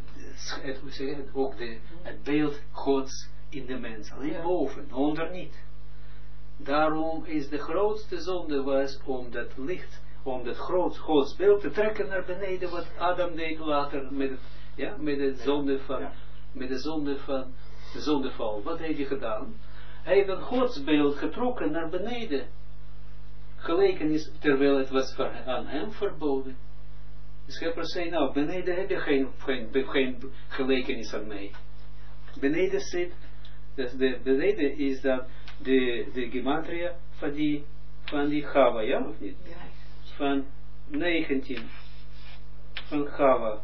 het beeld Gods in de mens. Alleen boven, onder niet. Daarom is de grootste zonde was om dat licht, om dat Gods beeld te trekken naar beneden, wat Adam deed later met de zonde van de zondeval. Wat heeft hij gedaan? Hij heeft een Gods beeld getrokken naar beneden. Gelijkenis, terwijl het was aan hem verboden. De schepper zei, nou, beneden heb je geen gelijkenis aan mij. Beneden zit, beneden is dat de gematria van die Chava, ja of niet? Ja. Van 19, van Chava.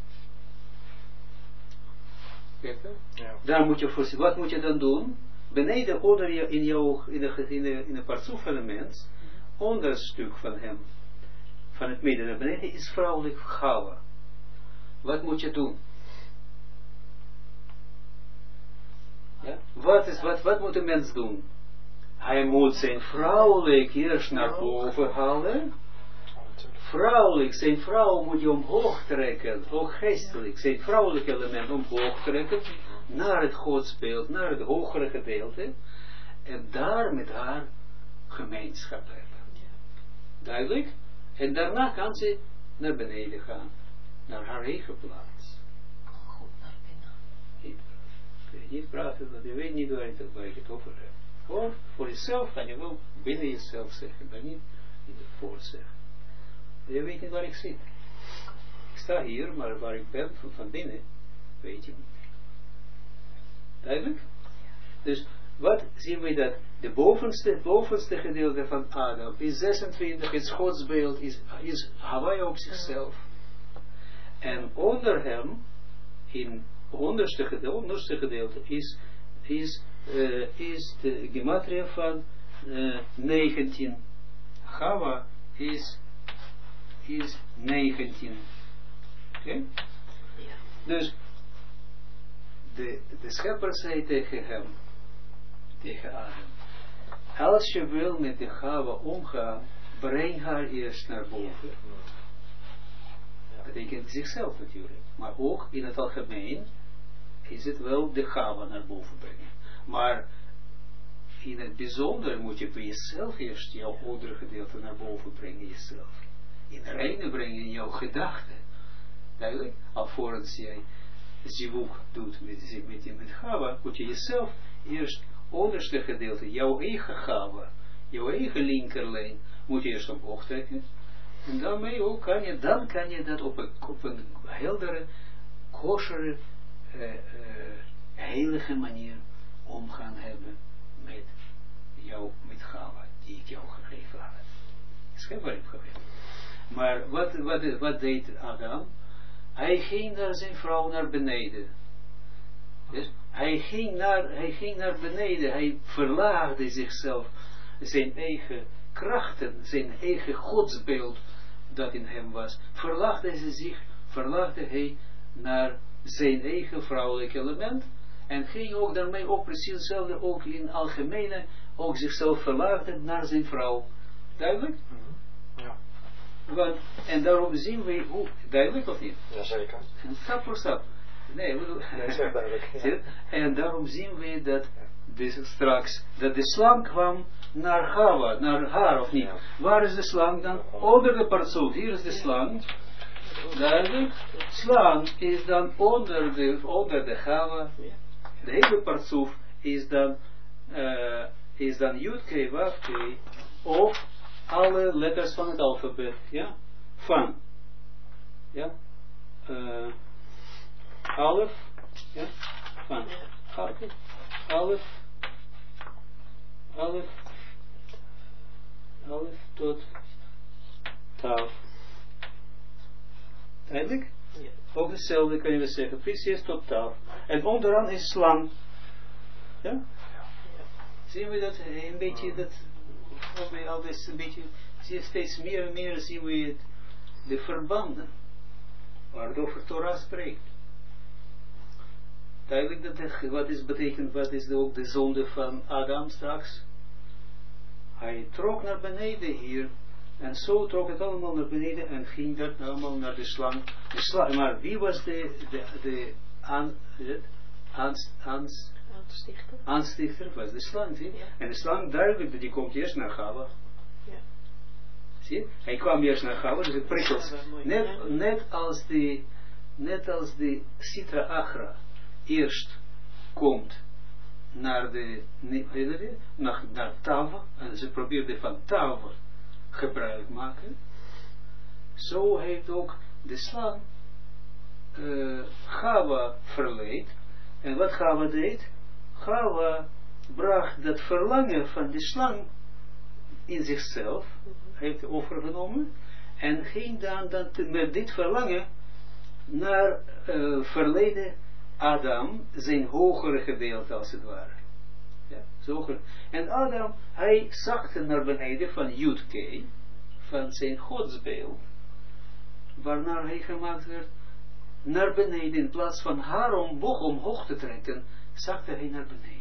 Kijk, Ja. daar moet je voor zien. Wat moet je dan doen? Beneden, onder je, in de partsoef element, onder stuk van hem, van het midden naar beneden, is vrouwelijk Chava. Wat moet je doen? Ja? Wat moet een mens doen? Hij moet zijn vrouwelijk eerst naar boven halen. Vrouwelijk, zijn vrouw moet je omhoog trekken, ook geestelijk, zijn vrouwelijk element omhoog trekken, naar het godsbeeld, naar het hogere gedeelte, en daar met haar gemeenschap hebben. Duidelijk? En daarna kan ze naar beneden gaan, naar haar eigen plaats. Goed naar binnen. Niet praten, want je weet niet waar ik het over heb. Gewoon voor jezelf kan je wel binnen jezelf zeggen, maar niet in het voorzeggen. Je weet niet waar ik zit. Ik sta hier, maar waar ik ben van binnen, weet je niet. Duidelijk? Dus wat zien we dat? De bovenste gedeelte van Adam is 26, het godsbeeld is Hawaii op zichzelf. En onder hem, in het onderste gedeelte, is de gematria van 19. Chava is 19. Oké? Dus de schepper zei tegen hem, tegen Adam, als je wil met de Chava omgaan, breng haar eerst naar boven. Dat betekent zichzelf natuurlijk. Maar ook in het algemeen is het wel de Chava naar boven brengen. Maar in het bijzonder moet je bij jezelf eerst jouw andere gedeelte naar boven brengen, jezelf. In reine brengen in jouw gedachten. Duidelijk? Alvorens jij zivuk doet met Chava, moet je jezelf eerst onderste gedeelte, jouw eigen Chava, jouw eigen linkerlijn, moet je eerst omhoog trekken. En daarmee ook kan je dat op een heldere, kosheren, heilige manier omgaan hebben met Chava, die ik jou gegeven had. Schepper heeft gegeven. Maar wat deed Adam? Hij ging naar zijn vrouw naar beneden. Dus hij ging naar beneden. Hij verlaagde zichzelf, zijn eigen krachten, zijn eigen godsbeeld dat in hem was. Verlaagde hij naar zijn eigen vrouwelijk element. En ging ook daarmee ook precies hetzelfde, ook in algemene, ook zichzelf verlaagde naar zijn vrouw. Duidelijk? Ja. Want, en daarom zien we hoe, duidelijk of niet? Jazeker. Stap voor stap. Nee, zeg duidelijk. Ja. En daarom zien we dat straks, dat de slang kwam naar Chava, naar haar of niet. Ja. Waar is de slang dan? Onder de partsoef. Hier is de slang. Duidelijk. Slang is dan onder de Chava. De hele partsoef is dan Yud-K, Wav-K, of alle letters van het alfabet, ja, van, ja, alef, ja, van, alef tot taf. Eigenlijk? Ja. Ook hetzelfde kan je zeggen, precies tot taf. En onderaan is slang, ja? Zien we dat een beetje, dat we altijd een beetje, steeds meer en meer zien we de verbanden waarover Torah spreekt. Duidelijk dat wat is ook de zonde van Adam straks. Hij trok naar beneden hier en zo trok het allemaal naar beneden en ging dat allemaal naar de slang. Maar wie was de aanstichter was de slang, zie? Ja. En de slang duidelijk dat die komt eerst naar Chava. Ja. Zie? Hij kwam eerst naar Chava, dus het prikkels. Net als de Sitra Achra eerst komt naar Tava, en ze probeerde van Tava gebruik maken. Zo heeft ook de slang Chava verleed. En wat Chava deed? Chava bracht dat verlangen van de slang in zichzelf, heeft overgenomen, en ging dan met dit verlangen naar verleden Adam, zijn hogere gedeelte als het ware. Ja, zo. En Adam, hij zakte naar beneden van Yud-K, van zijn godsbeeld, waarna hij gemaakt werd, naar beneden, in plaats van haar omhoog te trekken, zakte hij naar beneden.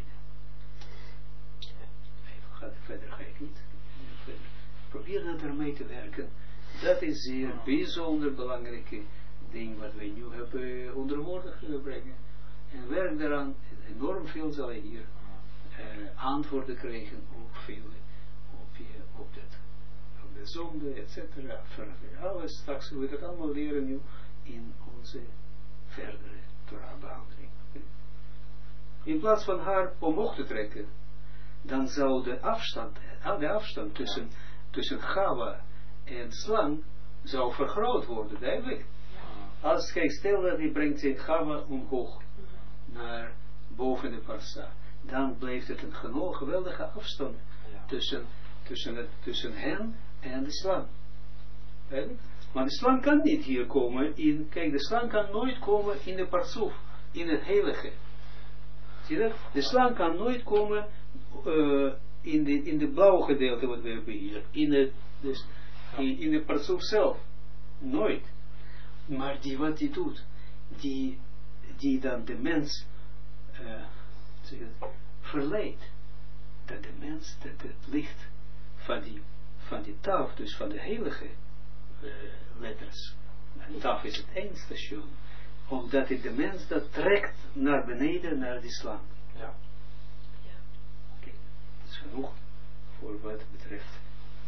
Verder ga ik niet. Probeer dat ermee te werken. Dat is zeer bijzonder belangrijke ding wat wij nu hebben onder woorden kunnen brengen. En werk daaraan, enorm veel zal je hier antwoorden krijgen op de zonde, etc. Alles, straks we dat allemaal leren nu in onze verdere Torah-behandeling. In plaats van haar omhoog te trekken, dan zou de afstand tussen Chava en slang zou vergroot worden, duidelijk. Als kijk, stel dat hij brengt zijn Chava omhoog naar boven de parsa, dan blijft het een geweldige afstand tussen hen en de slang. Duidelijk? Maar de slang kan niet hier komen kijk, de slang kan nooit komen in de parsuf, in het heilige. Zie je dat? De slang kan nooit komen in de blauwe gedeelte wat we hebben hier, in de parsuf zelf. Nooit. Maar wat die doet, die dan de mens verleidt, dat de mens, dat het licht van die taf, dus van de heilige letters, en taf is het eindstation, omdat het de mens dat trekt naar beneden, naar die slang. Ja. Oké, dat is genoeg voor wat betreft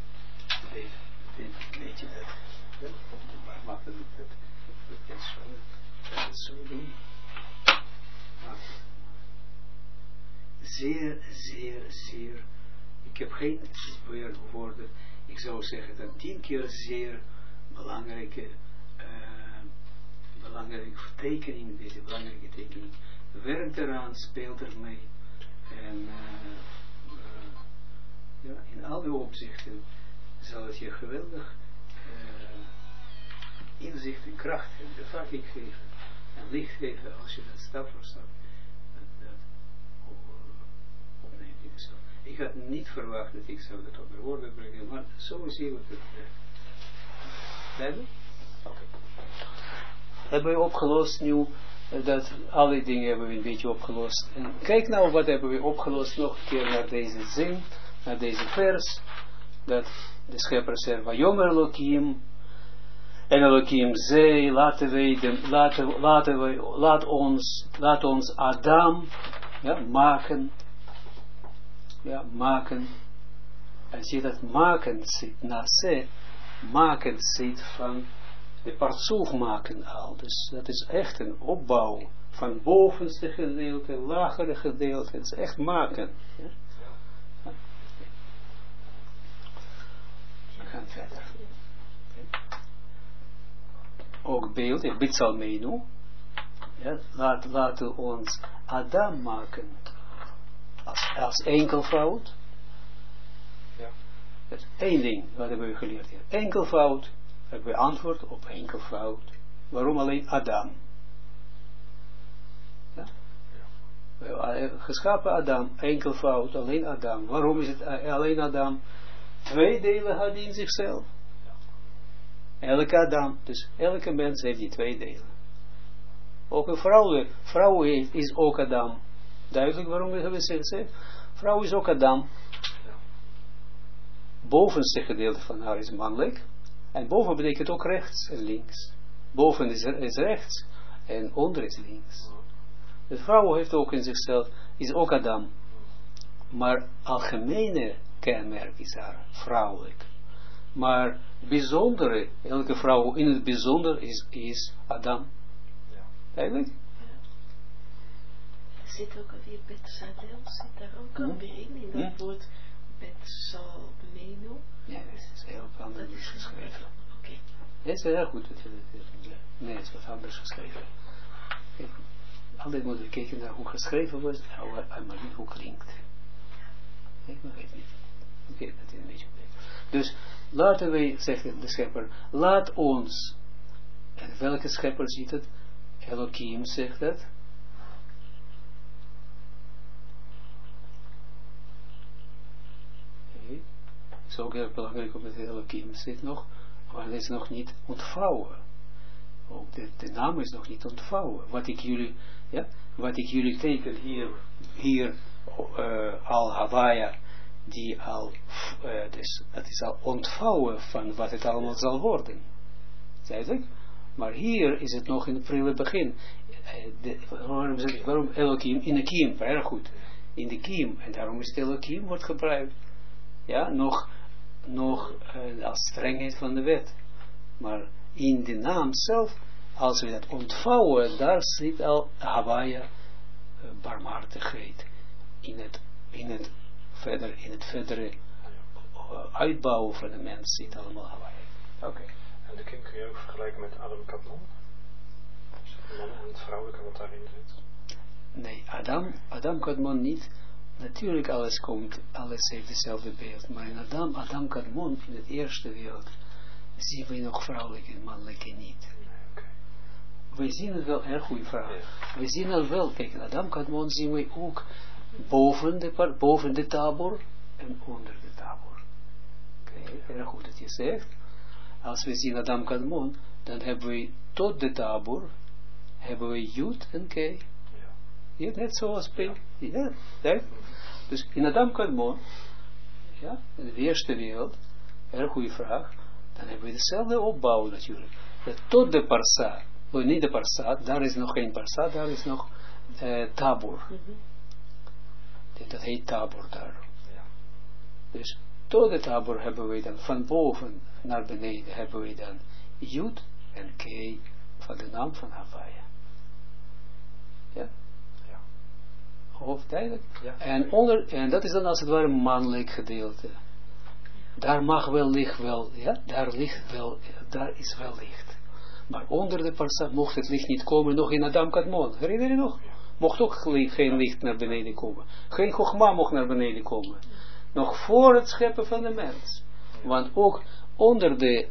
dit weet je dat. Maar mag het niet dat zo doen. Zeer, ik heb geen woorden, ik zou zeggen dat 10 keer zeer belangrijke tekening, deze belangrijke tekening, werkt eraan, speelt ermee, en in alle opzichten zal het je geweldig inzicht en kracht en bevakking geven, en licht geven als je dat stap voor stap opneemt in jezelf. Ik had niet verwacht dat ik zou dat onder woorden brengen, maar zo is hier wat het duidelijk? Oké. Hebben we opgelost nu, dat alle dingen hebben we een beetje opgelost. En kijk nou wat hebben we opgelost, nog een keer naar deze zin, naar deze vers, dat de schepper zegt, Vayomer Elohim, en Elohim zei, laat ons Adam maken. Ja, maken. En zie dat maken zit, maken zit van de partsoef maken al. Dus dat is echt een opbouw van bovenste gedeelte, lagere gedeelte. Het is echt maken. Ja? We gaan verder. Ook beeld, ik bid zal meedoen. Ja, laten we ons Adam maken als enkelvoud. Ja. Dat is één ding wat hebben we geleerd hier. Enkelvoud, hebben we antwoord op enkelvoud. Waarom alleen Adam? Ja? We hebben geschapen Adam, enkelvoud, alleen Adam. Waarom is het alleen Adam? 2 delen had hij in zichzelf. Elke Adam, dus elke mens heeft die 2 delen. Ook een vrouw is ook Adam. Duidelijk waarom we hebben gezegd. Vrouw is ook Adam. Bovenste gedeelte van haar is mannelijk. En boven betekent ook rechts en links. Boven is rechts en onder is links. De vrouw heeft ook in zichzelf, is ook Adam. Maar algemene kenmerk is haar vrouwelijk. Maar bijzondere, elke vrouw in het bijzonder is Adam. Eigenlijk? Zit ook alweer Betsalel, zit daar ook alweer in dat woord Betsalmenu. Ja, dat is heel anders geschreven. Oké. Het is heel goed. Nee, het is wat anders geschreven. Kijk, altijd moeten we kijken naar hoe geschreven was, maar niet hoe klinkt. Ik weet niet. Oké, dat is een beetje beter. Dus laten wij, zegt de schepper, laat ons, en welke schepper ziet het? Elohim zegt dat. Okay. Het is ook heel belangrijk op het Elohim zit nog, maar het is nog niet ontvouwen. Ook de naam is nog niet ontvouwen. Wat ik jullie teken hier al Hawaii, die al, dus dat is al ontvouwen van wat het allemaal zal worden. Duidelijk? Maar hier is het nog in het prille begin. Waarom Elohim? In de kiem, erg goed. In de kiem. En daarom is het Elohim wordt gebruikt. Ja, nog als strengheid van de wet. Maar in de naam zelf, als we dat ontvouwen, daar zit al Hawaii, barmhartigheid. In het verdere uitbouwen van de mens zit allemaal Hawaii. Oké. En de kiem kun je ook vergelijken met Adam Kadmon? Dus het man en het vrouwelijke wat daarin zit? Nee, Adam Kadmon niet. Natuurlijk alles heeft hetzelfde beeld. Maar in Adam Kadmon, in het eerste wereld, zien we nog vrouwelijke en mannelijke niet. We zien het wel, erg goede vraag. Ja. We zien het wel, kijk, in Adam Kadmon zien we ook boven de tabor en onder de tabor. Oké, erg goed dat je zegt. Als we zien Adam Kadmon, dan hebben we tot de tabor, hebben we Jud en Kei. Ja, net zoals P. Ja, ja. Dus in Adam Kadmon, ja, in de eerste wereld, erg goede vraag, dan hebben we dezelfde opbouw natuurlijk. Dat tot de parsa, niet de parsa, daar is nog geen parsa, daar is nog tabor. Dat heet tabor daar. Ja. Dus tot de tabor hebben we dan van boven naar beneden hebben we dan Jud en Kei van de naam van Hawaii. Ja? Ja. Hoofdduidelijk. Ja. En dat is dan als het ware een mannelijk gedeelte. Daar mag wel licht wel, ja, daar is wel licht. Maar onder de parsa mocht het licht niet komen, nog in Adam Kadmon. Herinner je nog? Mocht ook geen licht naar beneden komen. Geen Chogma mocht naar beneden komen. Nog voor het scheppen van de mens. Want ook onder de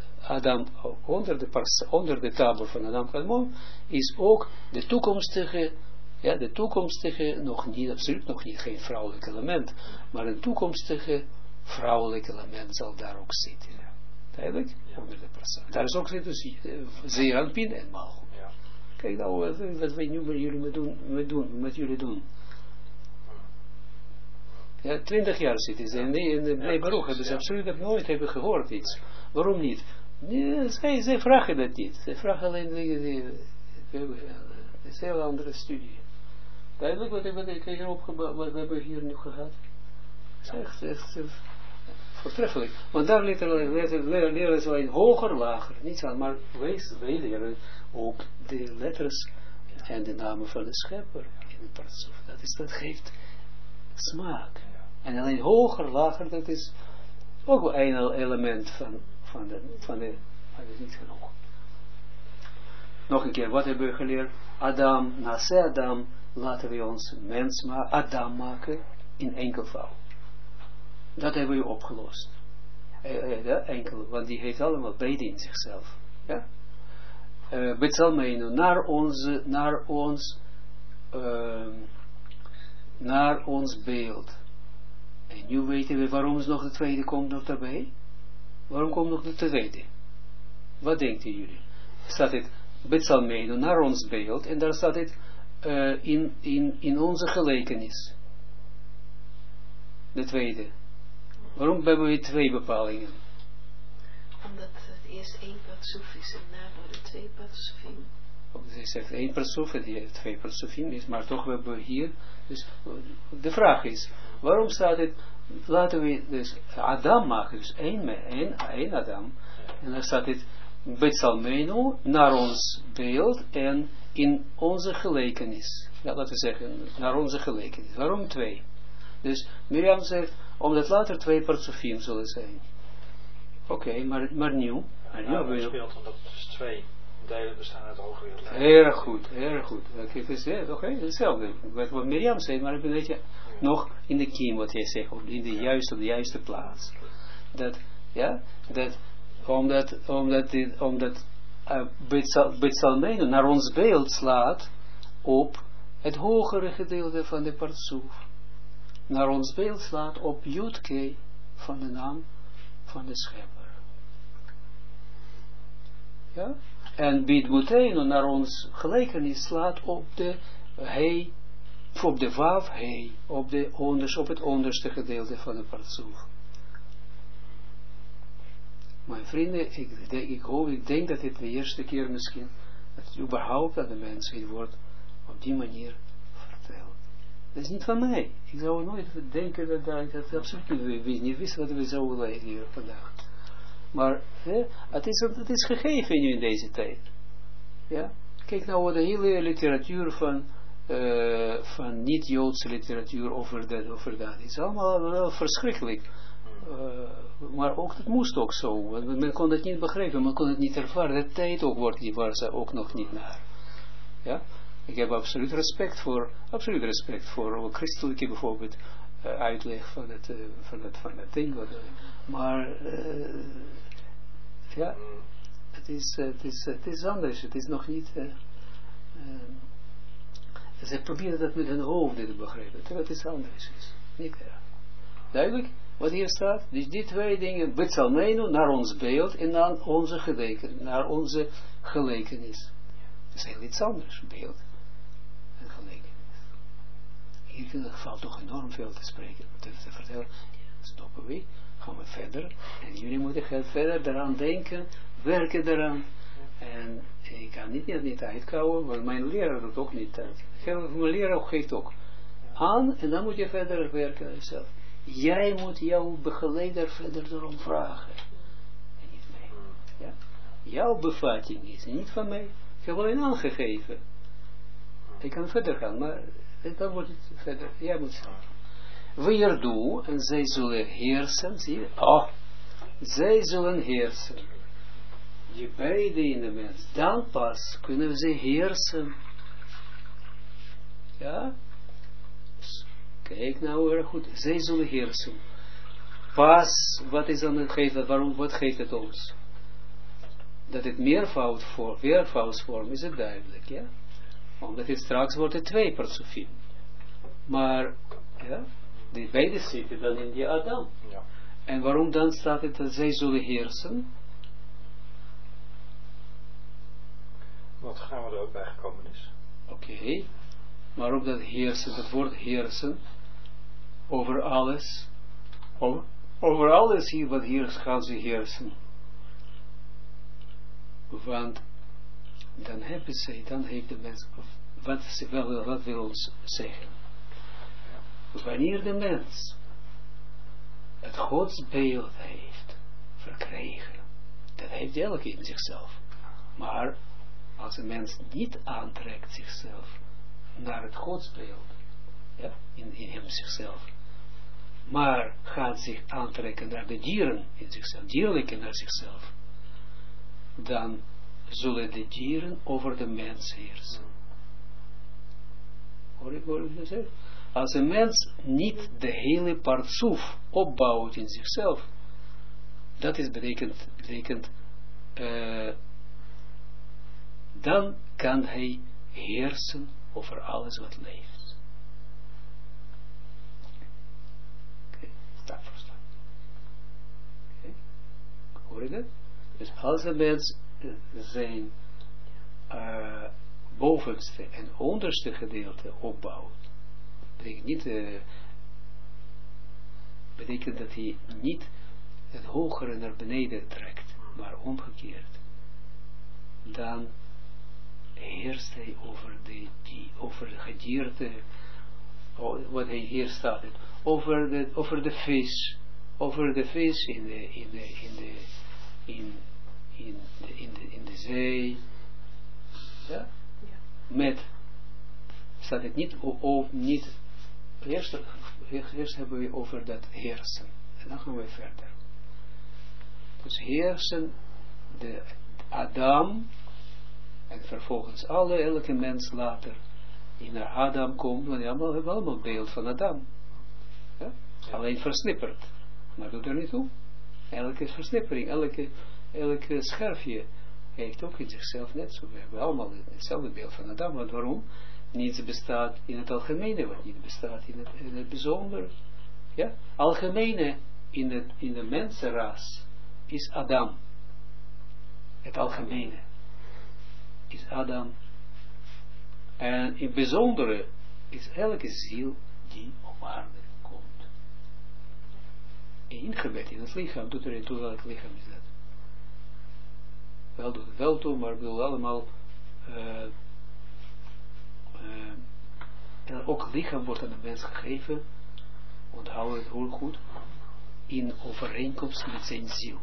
tabor van Adam Kadmon is ook de toekomstige, nog niet, absoluut nog niet, geen vrouwelijk element, maar een toekomstige vrouwelijk element zal daar ook zitten. Duidelijk? Ja. Onder de persoon. Daar is ook zitten Zeeranpin en Malchut. Ja. Kijk nou wat wij nu met jullie doen. Ja, 20 jaar zitten ze in de Baruch hebben ze absoluut nooit gehoord iets. Waarom niet? Nee, zij vragen dat niet. Zij vragen alleen het is een heel andere studie. Duidelijk wat we hebben hier nu gehad. Het is echt voortreffelijk. Want daar leren ze alleen hoger, lager. Niets aan, maar wij leren ook de letters en de namen van de schepper in het partsoef. Dat geeft smaak. En alleen hoger, lager, dat is ook wel een element van de dat is niet genoeg. Nog een keer, wat hebben we geleerd? Adam, Nase Adam, laten we ons mens Adam maken in enkelvoud. Dat hebben we opgelost. Enkel, want die heeft allemaal beide in zichzelf. Ja? Betsalmeinu, naar ons beeld. En nu weten we waarom nog de tweede komt nog daarbij. Waarom komt nog de tweede? Wat denken jullie? Staat het Betsalmeinu, naar ons beeld, en daar staat het in onze gelijkenis. De tweede. Waarom hebben we twee bepalingen? Omdat het eerst één partsoef is en daarna de twee partsofim. Ze zegt één partsoef en die heeft twee partsofim is, maar toch hebben we hier. Dus de vraag is, waarom staat het, laten we dus Adam maken, dus één Adam, en dan staat het Betsalmeinu, naar ons beeld en in onze gelijkenis. Ja, laten we zeggen, naar onze gelijkenis. Waarom twee? Dus Miriam zegt, omdat later twee partsofim zullen zijn. Oké, maar nieuw. Ja, speelt omdat het dus 2 delen bestaan uit hogere leer. Heel goed, heel goed. Oké, het is hetzelfde. Wat Mirjam zei, maar een beetje nog in de kiem wat jij zegt, op de juiste plaats. Dat, ja, dat, omdat Betsalmenu naar ons beeld slaat op het hogere gedeelte van de partsoef. Naar ons beeld slaat op Yud-Kei van de naam van de schepper. Ja? En Bidmutenu naar ons gelijkenis slaat op de Hei, op de Wav Hei, op het onderste gedeelte van de partsoef. Mijn vrienden, ik denk dat het de eerste keer misschien, dat überhaupt aan de mensen wordt op die manier verteld. Dat is niet van mij. Ik zou nooit denken dat absoluut niet wist wat we zouden leren hier vandaag. Maar het is gegeven nu in deze tijd. Ja? Kijk nou de hele literatuur van niet-Joodse literatuur over dat. Het is allemaal wel verschrikkelijk. Maar ook, het moest ook zo. Men kon het niet begrijpen, men kon het niet ervaren. De tijd ook was ze ook nog niet naar. Ja? Ik heb absoluut respect voor christelijke bijvoorbeeld uitleg van het ding. Maar ja, het is anders. Het is nog niet. Ze proberen dat met hun hoofden te begrijpen. Terwijl het is anders. Niet erg. Duidelijk? Wat hier staat, dus die 2 dingen, Betsalmenu naar ons beeld en naar onze gelijkenis. Dat is heel iets anders, beeld en gelijkenis. Hier valt toch enorm veel te spreken, te vertellen. Stoppen we, gaan we verder. En jullie moeten verder eraan denken, werken eraan. En ik kan niet uitkomen, want mijn leraar doet ook niet uit. Mijn leraar geeft ook aan en dan moet je verder werken zelf. Jij moet jouw begeleider verder erom vragen. En niet mij. Ja? Jouw bevatting is niet van mij. Ik heb alleen aangegeven. Ik kan verder gaan, maar dan wordt het verder. Jij moet zelf. Weerdoe, en zij zullen heersen. Zie je? Oh, zij zullen heersen. Die beide in de mens. Dan pas kunnen we ze heersen. Ja? Kijk nou erg goed. Zij zullen heersen. Pas, wat is dan het geeft, wat geeft het ons? Dat het meervoudsvorm is het duidelijk, ja? Omdat het straks wordt het 2 partsofim. Maar, ja, die beide zitten dan in die Adam. Ja. En waarom dan staat het dat zij zullen heersen? Wat gaan we er ook bij gekomen is. Oké. Maar op dat heersen, dat woord heersen, over alles, over alles hier, wat hier gaan ze heersen. Want dan heeft de mens, wat wil ons zeggen? Wanneer de mens het godsbeeld heeft verkregen, dat heeft elke in zichzelf. Maar als een mens niet aantrekt zichzelf naar het godsbeeld, ja, in hem zichzelf, maar gaat zich aantrekken naar de dieren in zichzelf, dierlijke naar zichzelf, dan zullen de dieren over de mens heersen. Hoor ik dat zeggen? Als een mens niet de hele partsoef opbouwt in zichzelf, dat is betekent dan kan hij heersen over alles wat leeft. Oké, stap voor stap. Oké, hoor je dat? Dus als een mens zijn bovenste en onderste gedeelte opbouwt, betekent dat hij niet het hogere naar beneden trekt, maar omgekeerd. Dan heerst hij over de gedierte, wat hij hier staat, over de vis in de zee, ja? Met, staat het niet, eerst hebben we over dat heersen, en dan gaan we verder. Dus heersen de Adam, en vervolgens elke mens later die naar Adam komt, want die hebben allemaal beeld van Adam. Ja? Alleen versnipperd. Maar doet er niet toe. Elke versnippering, elke scherfje heeft ook in zichzelf net zo. We hebben allemaal hetzelfde beeld van Adam. Want waarom? Niets bestaat in het algemene, wat niet bestaat in het bijzonder. Ja? Algemene in de mensenras is Adam. Het algemene is Adam. En in bijzondere is elke ziel die op aarde komt. Ingebed in het lichaam, doet er in toe welk lichaam is dat. Wel doet het wel toe, maar ik bedoel allemaal ook het lichaam wordt aan de mens gegeven, onthoud het heel goed, in overeenkomst met zijn ziel.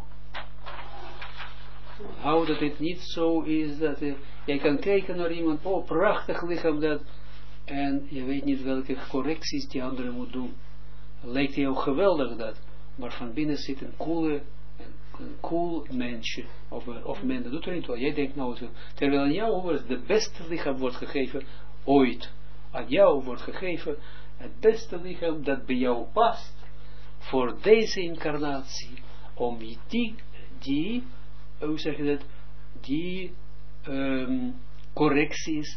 Hou dat het niet zo is dat jij kan kijken naar iemand, oh prachtig lichaam dat, en je weet niet welke correcties die andere moet doen. Lijkt jou geweldig dat, maar van binnen zit een cool mensje, of men, dat doet er niet toe. Jij denkt nou zo, terwijl aan jou het beste lichaam wordt gegeven, ooit, aan jou wordt gegeven, het beste lichaam dat bij jou past, voor deze incarnatie, om die hoe zeg je dat, die correcties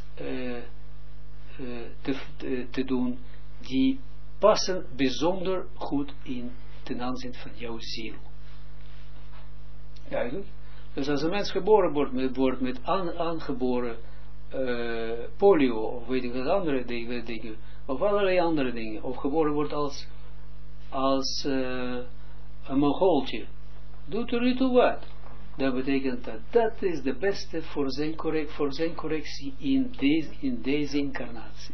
te doen, die passen bijzonder goed in ten aanzien van jouw ziel. Eigenlijk. Dus als een mens geboren wordt met aangeboren polio, of weet ik wat andere dingen, of allerlei andere dingen, of geboren wordt als een Mongooltje, doet er niet toe wat. Dat betekent dat is de beste voor zijn correctie in deze incarnatie.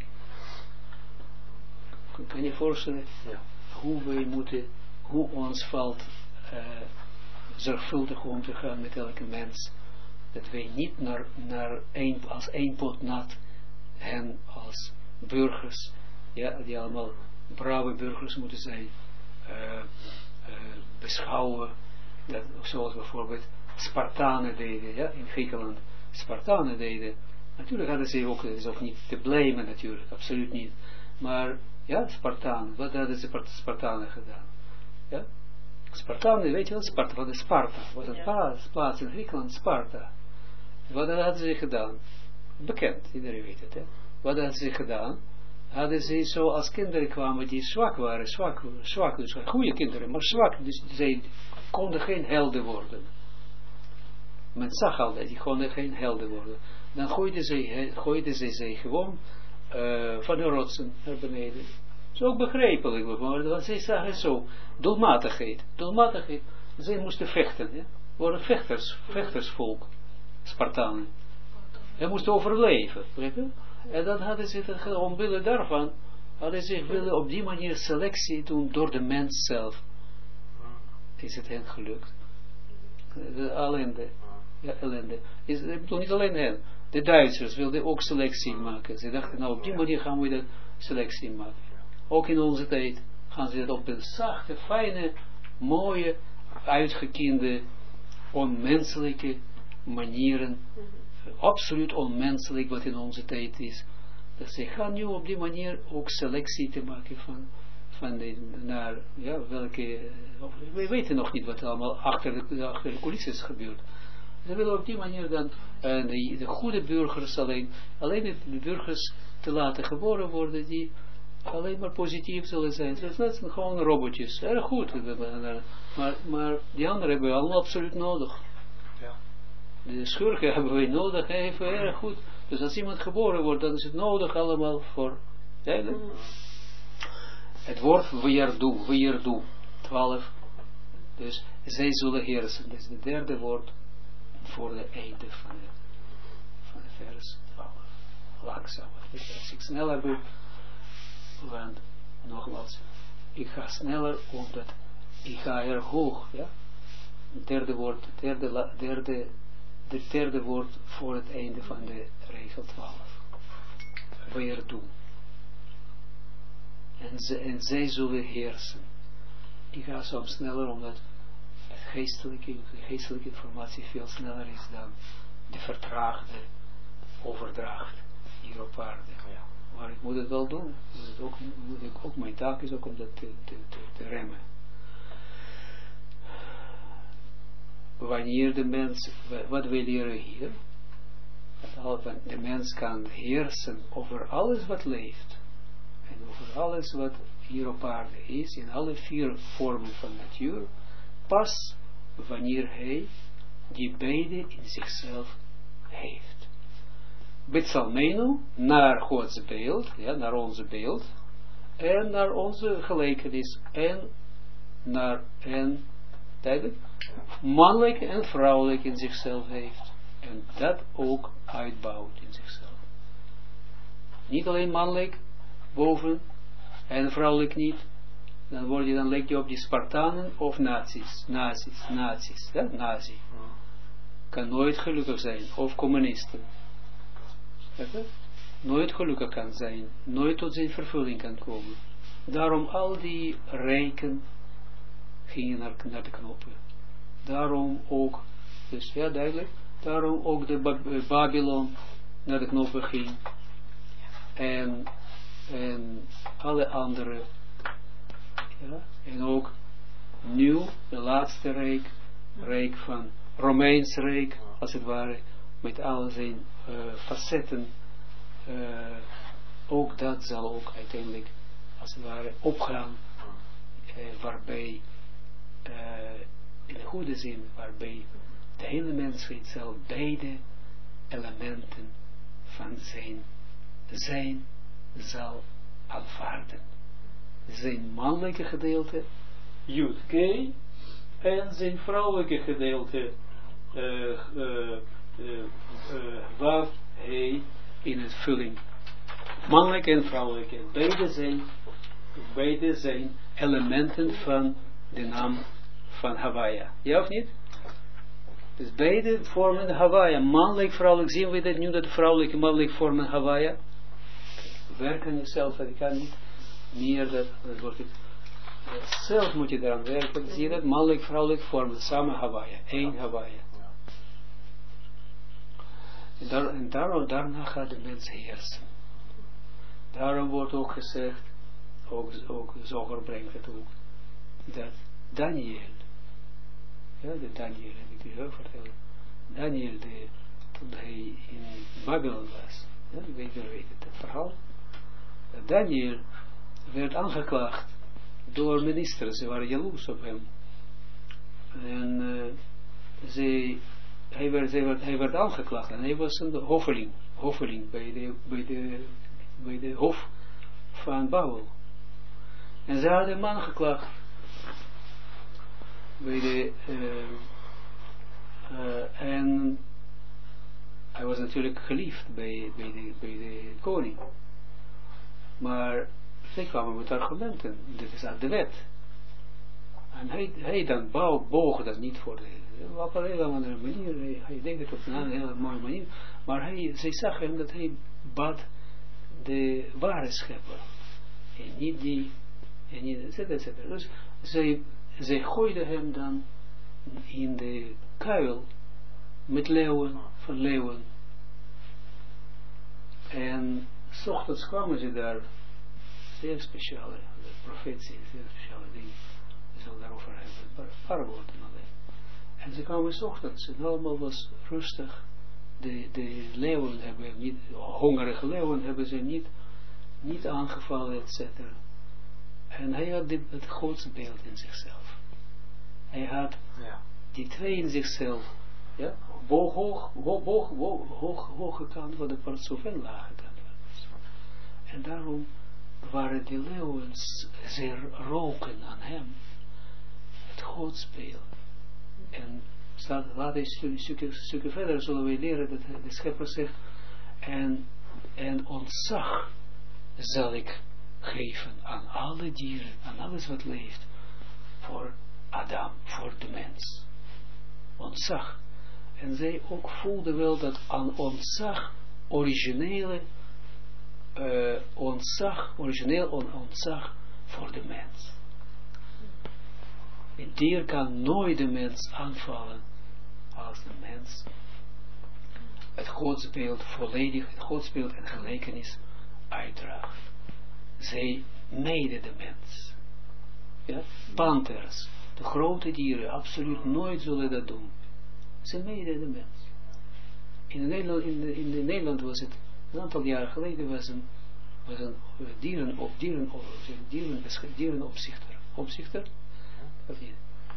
Kan je voorstellen hoe wij moeten, hoe ons valt zorgvuldig om te gaan met elke mens, dat wij niet als één pot nat hen als burgers, die allemaal brave burgers moeten zijn, beschouwen, dat, zoals bijvoorbeeld Spartanen deden, in Griekenland, Spartanen deden, natuurlijk hadden ze ook, dat is ook niet te blamen natuurlijk, absoluut niet, maar Spartanen, wat hadden ze Spartanen gedaan? Ja? Spartanen, weet je wat, Sparta, wat is Sparta, was een plaats in Griekenland, Sparta. Wat hadden ze gedaan? Bekend, iedereen weet het, hè? Wat hadden ze gedaan? Hadden ze zo als kinderen kwamen die zwak waren, zwak, dus goede kinderen, maar zwak, dus zij konden geen helden worden. Men zag al dat die konden geen helden worden. Dan gooiden ze gewoon van de rotsen naar beneden. Zo ook begrijpelijk, want zij zagen zo, doelmatigheid. Zij moesten vechten, ja? Worden vechtersvolk, Spartanen. Zij moesten overleven, begrijp je? En dan hadden ze, omwille daarvan, hadden ze willen op die manier selectie doen door de mens zelf. Is het hen gelukt. De ellende. Ja, ellende. Ik bedoel niet alleen hen. De Duitsers wilden ook selectie maken. Ze dachten, nou op die manier gaan we de selectie maken. Ook in onze tijd gaan ze dat op een zachte, fijne, mooie, uitgekiende, onmenselijke manieren. Absoluut onmenselijk wat in onze tijd is. Dat ze gaan nu op die manier ook selectie te maken van naar welke, we weten nog niet wat allemaal achter de coulissen gebeurt. Ze willen op die manier dan de goede burgers alleen de burgers te laten geboren worden die alleen maar positief zullen zijn. Dus dat zijn gewoon robotjes. Erg goed. Maar die anderen hebben we allemaal absoluut nodig. Ja. De schurken hebben we nodig, even erg goed. Dus als iemand geboren wordt, dan is het nodig allemaal voor. Het woord weerdoe, 12. Dus zij zullen heersen. Dat is het derde woord voor de einde van het vers 12. Langzaam. Als ik sneller doe, want nogmaals, ik ga sneller omdat ik ga erg hoog. Ja? Het derde woord, de derde woord voor het einde van de regel 12. Weerdoe. En zij zullen heersen. Ik ga soms sneller omdat geestelijke informatie veel sneller is dan de vertraagde overdracht hier op aarde. Ja. Maar ik moet het wel doen. Mijn taak is ook om dat te remmen. Wanneer de mens, wat we leren hier, dat de mens kan heersen over alles wat leeft. En over alles wat hier op aarde is, in alle 4 vormen van natuur, pas wanneer hij die beide in zichzelf heeft. Betsalmenu, naar Gods beeld, ja, naar onze beeld, en naar onze gelijkenis, en duidelijk, mannelijk en vrouwelijk in zichzelf heeft. En dat ook uitbouwt in zichzelf. Niet alleen mannelijk, boven, en vrouwelijk niet. Dan leg je op die Spartanen of nazi's. Ja, nazi. Kan nooit gelukkig zijn. Of communisten. Nooit gelukkig kan zijn. Nooit tot zijn vervulling kan komen. Daarom al die rijken gingen naar de knoppen. Daarom ook, dus ja duidelijk, daarom ook de Babylon naar de knoppen ging. En alle andere, ja, en ook nu, de laatste rijk van Romeins rijk, als het ware, met al zijn facetten, ook dat zal ook uiteindelijk, als het ware, opgaan, waarbij, in de goede zin, waarbij de hele mensheid zal beide elementen van zijn zal aanvaarden. Zijn mannelijke gedeelte, Jud K, en zijn vrouwelijke gedeelte, Wav He, in het vulling. Mannelijke en vrouwelijke, beide zijn elementen van de naam van Hawaii. Ja of niet? Dus beide vormen Hawaii. Mannelijk, vrouwelijk, zien we dat nu, dat vrouwelijke, mannelijk vormen Hawaii. Werk aan jezelf, dat kan niet meer, dat wordt het. Zelf moet je eraan werken, zie je dat, mannelijk, vrouwelijk vormen samen Hawaii, één Hawaii. En daarna gaat de mens heersen. Daarom wordt ook gezegd, ook Zoger brengt het ook, dat Daniel, ja, de Daniel, heb ik u vertellen, Daniel, toen hij in Babylon was, ja, weet het verhaal, Daniel werd aangeklaagd door ministers, ze waren jaloers op hem. En hij werd aangeklaagd en hij was een hoveling bij de hof van Babel. En ze hadden hem aangeklaagd en hij was natuurlijk geliefd bij de koning. Maar zij kwamen met argumenten, dit is aan de wet. En hij dan boog dat niet voor op een hele andere manier, hij deed het op een hele mooie manier, maar zij zag hem dat hij bad de ware schepper, en niet die, en niet, etc. Dus zij gooiden hem dan in de kuil met van leeuwen. En 's ochtends kwamen ze daar, zeer speciale profetie, zeer speciale dingen. We zullen daarover hebben, een paar woorden alleen. En ze kwamen 's ochtends en allemaal was rustig. De leeuwen hebben niet, hongerige leeuwen hebben ze niet aangevallen, etc. En hij had het grootste beeld in zichzelf. Hij had die twee in zichzelf, ja, hoge kant van de partsoef en lage kant van de partsoef. En daarom waren die leeuwen zeer roken aan hem. Het godsbeeld. En later een stukje verder zullen we leren dat de schepper zegt, en ontzag zal ik geven aan alle dieren, aan alles wat leeft, voor Adam, voor de mens. Ontzag. En zij ook voelden wel dat aan ontzag, origineel ontzag voor de mens. Een dier kan nooit de mens aanvallen als de mens het godsbeeld volledig, het godsbeeld en gelijkenis uitdraagt. Zij mijden de mens. Ja? Panthers, de grote dieren, absoluut nooit zullen dat doen. Ze mijden de mens. In Nederland was het, een aantal jaar geleden was een dierenopzichter. Opzichter? Of niet?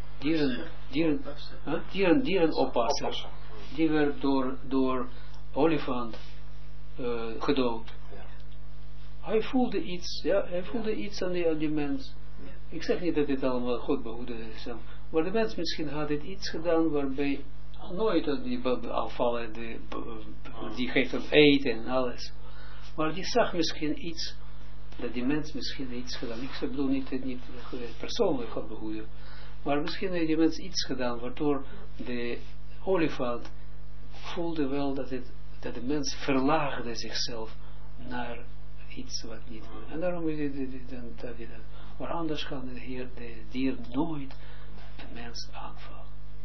Dierenoppasser. Die werd door olifant gedood. Ja. Hij voelde iets, ja, hij voelde iets aan die mens. Ja. Ik zeg niet dat dit allemaal goed behoeden is, maar de mens misschien had het iets gedaan waarbij nooit die afvallen, die geeft hem eten en alles. Maar die zag misschien iets, dat die mens misschien iets gedaan. Ik bedoel niet persoonlijk God behoeden. Maar misschien heeft die mens iets gedaan, waardoor de olifant voelde wel dat de mens verlaagde zichzelf naar iets wat niet. En daarom is dat. Maar anders kan de dier nooit een mens aanvallen.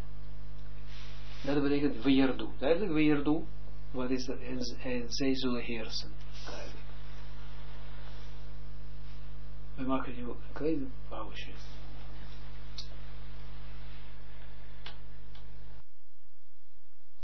Dat betekent weerdoe. Duidelijk weerdoe. Wat is dat? En zij zullen heersen. Duidelijk. We maken nu een kleine pauze.